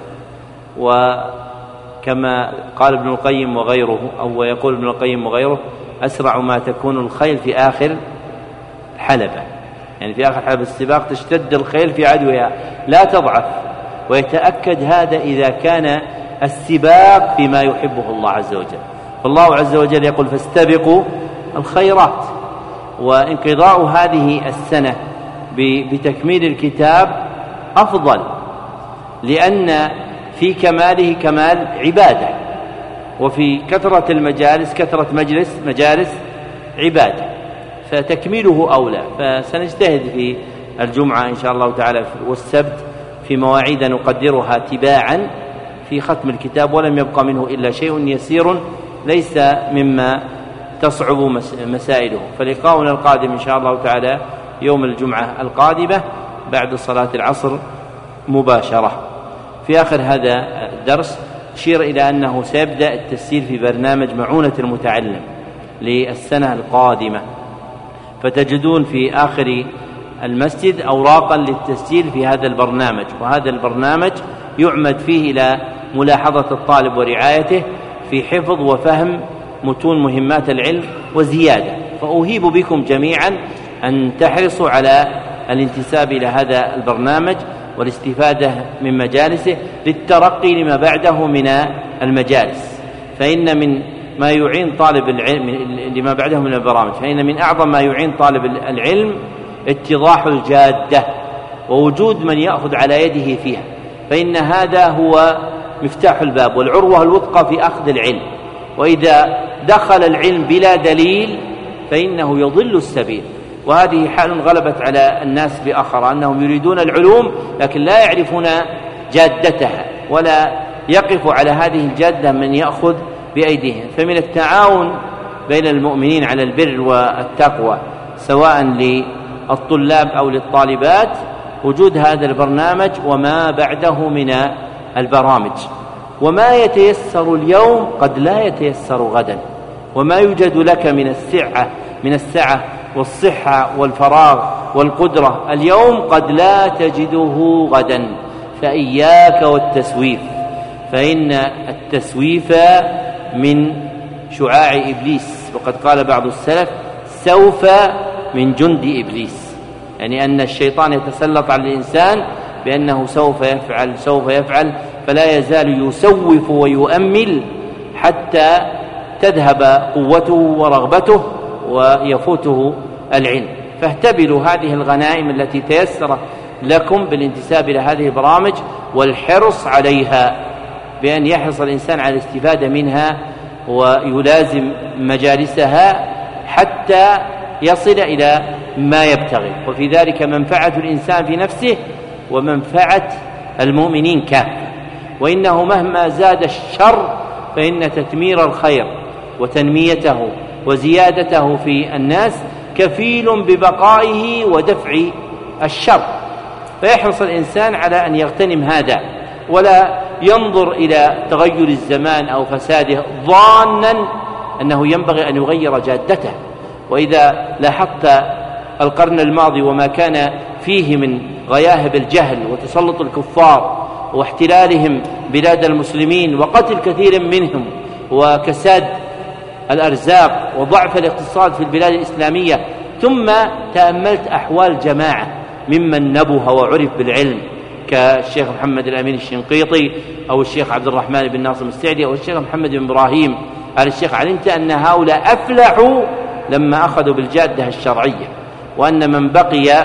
وكما قال ابن القيم وغيره، أو يقول ابن القيم وغيره، أسرع ما تكون الخيل في آخر حلبة، يعني في آخر حلبة السباق تشتد الخيل في عدوها لا تضعف، ويتأكد هذا إذا كان السباق فيما يحبه الله عز وجل. فالله عز وجل يقول فاستبقوا الخيرات، وانقضاء هذه السنة بتكميل الكتاب أفضل، لأن في كماله كمال عبادة، وفي كثرة المجالس كثرة مجالس عبادة، فتكميله أولى. فسنجتهد في الجمعة إن شاء الله تعالى والسبت في مواعيد نقدرها تباعا في ختم الكتاب، ولم يبقى منه إلا شيء يسير ليس مما تصعب مسائله. فلقاؤنا القادم إن شاء الله تعالى يوم الجمعة القادمة بعد صلاة العصر مباشرة. في آخر هذا الدرس أشير إلى أنه سيبدأ التسجيل في برنامج معونة المتعلم للسنة القادمة، فتجدون في آخر المسجد أوراقا للتسجيل في هذا البرنامج، وهذا البرنامج يعمد فيه إلى ملاحظة الطالب ورعايته في حفظ وفهم متون مهمات العلم وزيادة. فأهيب بكم جميعا أن تحرصوا على الانتساب إلى هذا البرنامج، والاستفادة من مجالسه للترقي لما بعده من المجالس. فإن من ما يعين طالب العلم لما بعده من البرامج، فإن من أعظم ما يعين طالب العلم اتضاح الجادة ووجود من يأخذ على يده فيها، فإن هذا هو مفتاح الباب والعروة الوثقى في أخذ العلم. وإذا دخل العلم بلا دليل فإنه يضل السبيل. وهذه حال غلبت على الناس بأخرى، أنهم يريدون العلوم لكن لا يعرفون جادتها ولا يقف على هذه الجادة من يأخذ بأيديهم. فمن التعاون بين المؤمنين على البر والتقوى سواء للطلاب أو للطالبات وجود هذا البرنامج وما بعده من البرامج. وما يتيسر اليوم قد لا يتيسر غدا، وما يوجد لك من السعة والصحة والفراغ والقدرة اليوم قد لا تجده غدا. فإياك والتسويف، فإن التسويف من شعاع إبليس. وقد قال بعض السلف: سوف من جند إبليس، يعني أن الشيطان يتسلط على الإنسان بأنه سوف يفعل، فلا يزال يسوف ويؤمل حتى تذهب قوته ورغبته ويفوته العلم. فاهتبلوا هذه الغنائم التي تيسر لكم بالانتساب إلى هذه البرامج والحرص عليها، بأن يحرص الإنسان على الاستفادة منها ويلازم مجالسها حتى يصل إلى ما يبتغي. وفي ذلك منفعة الإنسان في نفسه ومنفعة المؤمنين كافة. وإنه مهما زاد الشر فإن تثمير الخير وتنميته وزيادته في الناس كفيل ببقائه ودفع الشر. فيحرص الإنسان على أن يغتنم هذا ولا ينظر إلى تغير الزمان أو فساده ظانا أنه ينبغي أن يغير جادته. وإذا لاحظت القرن الماضي وما كان فيه من غياهب الجهل وتسلط الكفار واحتلالهم بلاد المسلمين وقتل كثير منهم وكساد الأرزاق وضعف الاقتصاد في البلاد الإسلامية، ثم تأملت أحوال جماعة ممن نبه وعرف بالعلم كالشيخ محمد الأمين الشنقيطي أو الشيخ عبد الرحمن بن ناصر السعدي أو الشيخ محمد بن إبراهيم آل الشيخ، علمت أن هؤلاء أفلحوا لما أخذوا بالجادة الشرعية، وأن من بقي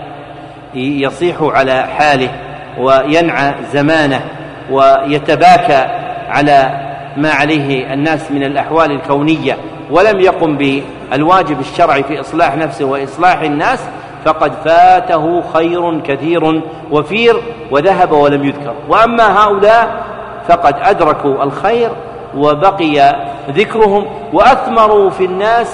يصيح على حاله وينعى زمانه ويتباكى على ما عليه الناس من الأحوال الكونية ولم يقم بالواجب الشرعي في إصلاح نفسه وإصلاح الناس فقد فاته خير كثير وفير وذهب ولم يذكر. وأما هؤلاء فقد أدركوا الخير وبقي ذكرهم وأثمروا في الناس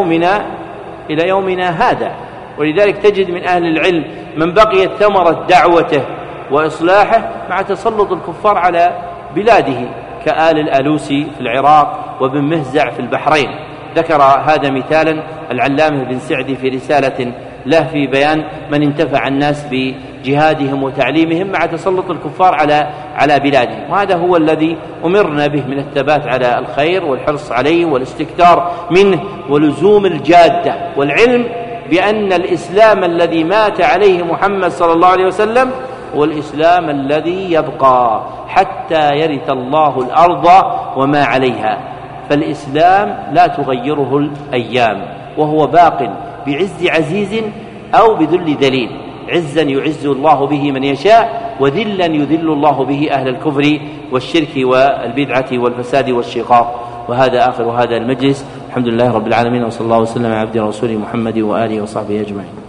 إلى يومنا هذا. ولذلك تجد من أهل العلم من بقيت ثمرة دعوته وإصلاحه مع تسلط الكفار على بلاده كآل الآلوسي في العراق وابن مهزع في البحرين. ذكر هذا مثالا العلامة بن سعدي في رسالة له في بيان من انتفع الناس بجهادهم وتعليمهم مع تسلط الكفار على بلادهم. وهذا هو الذي أمرنا به من الثبات على الخير والحرص عليه والاستكثار منه ولزوم الجادة والعلم بأن الإسلام الذي مات عليه محمد صلى الله عليه وسلم هو الإسلام الذي يبقى حتى يرث الله الأرض وما عليها. فالإسلام لا تغيره الأيام وهو باق بعز عزيز أو بذل ذليل، عزا يعز الله به من يشاء وذلا يذل الله به أهل الكفر والشرك والبدعة والفساد والشقاق. وهذا آخر هذا المجلس. الحمد لله رب العالمين، وصلى الله وسلم على عبده ورسوله محمد وآله وصحبه أجمعين.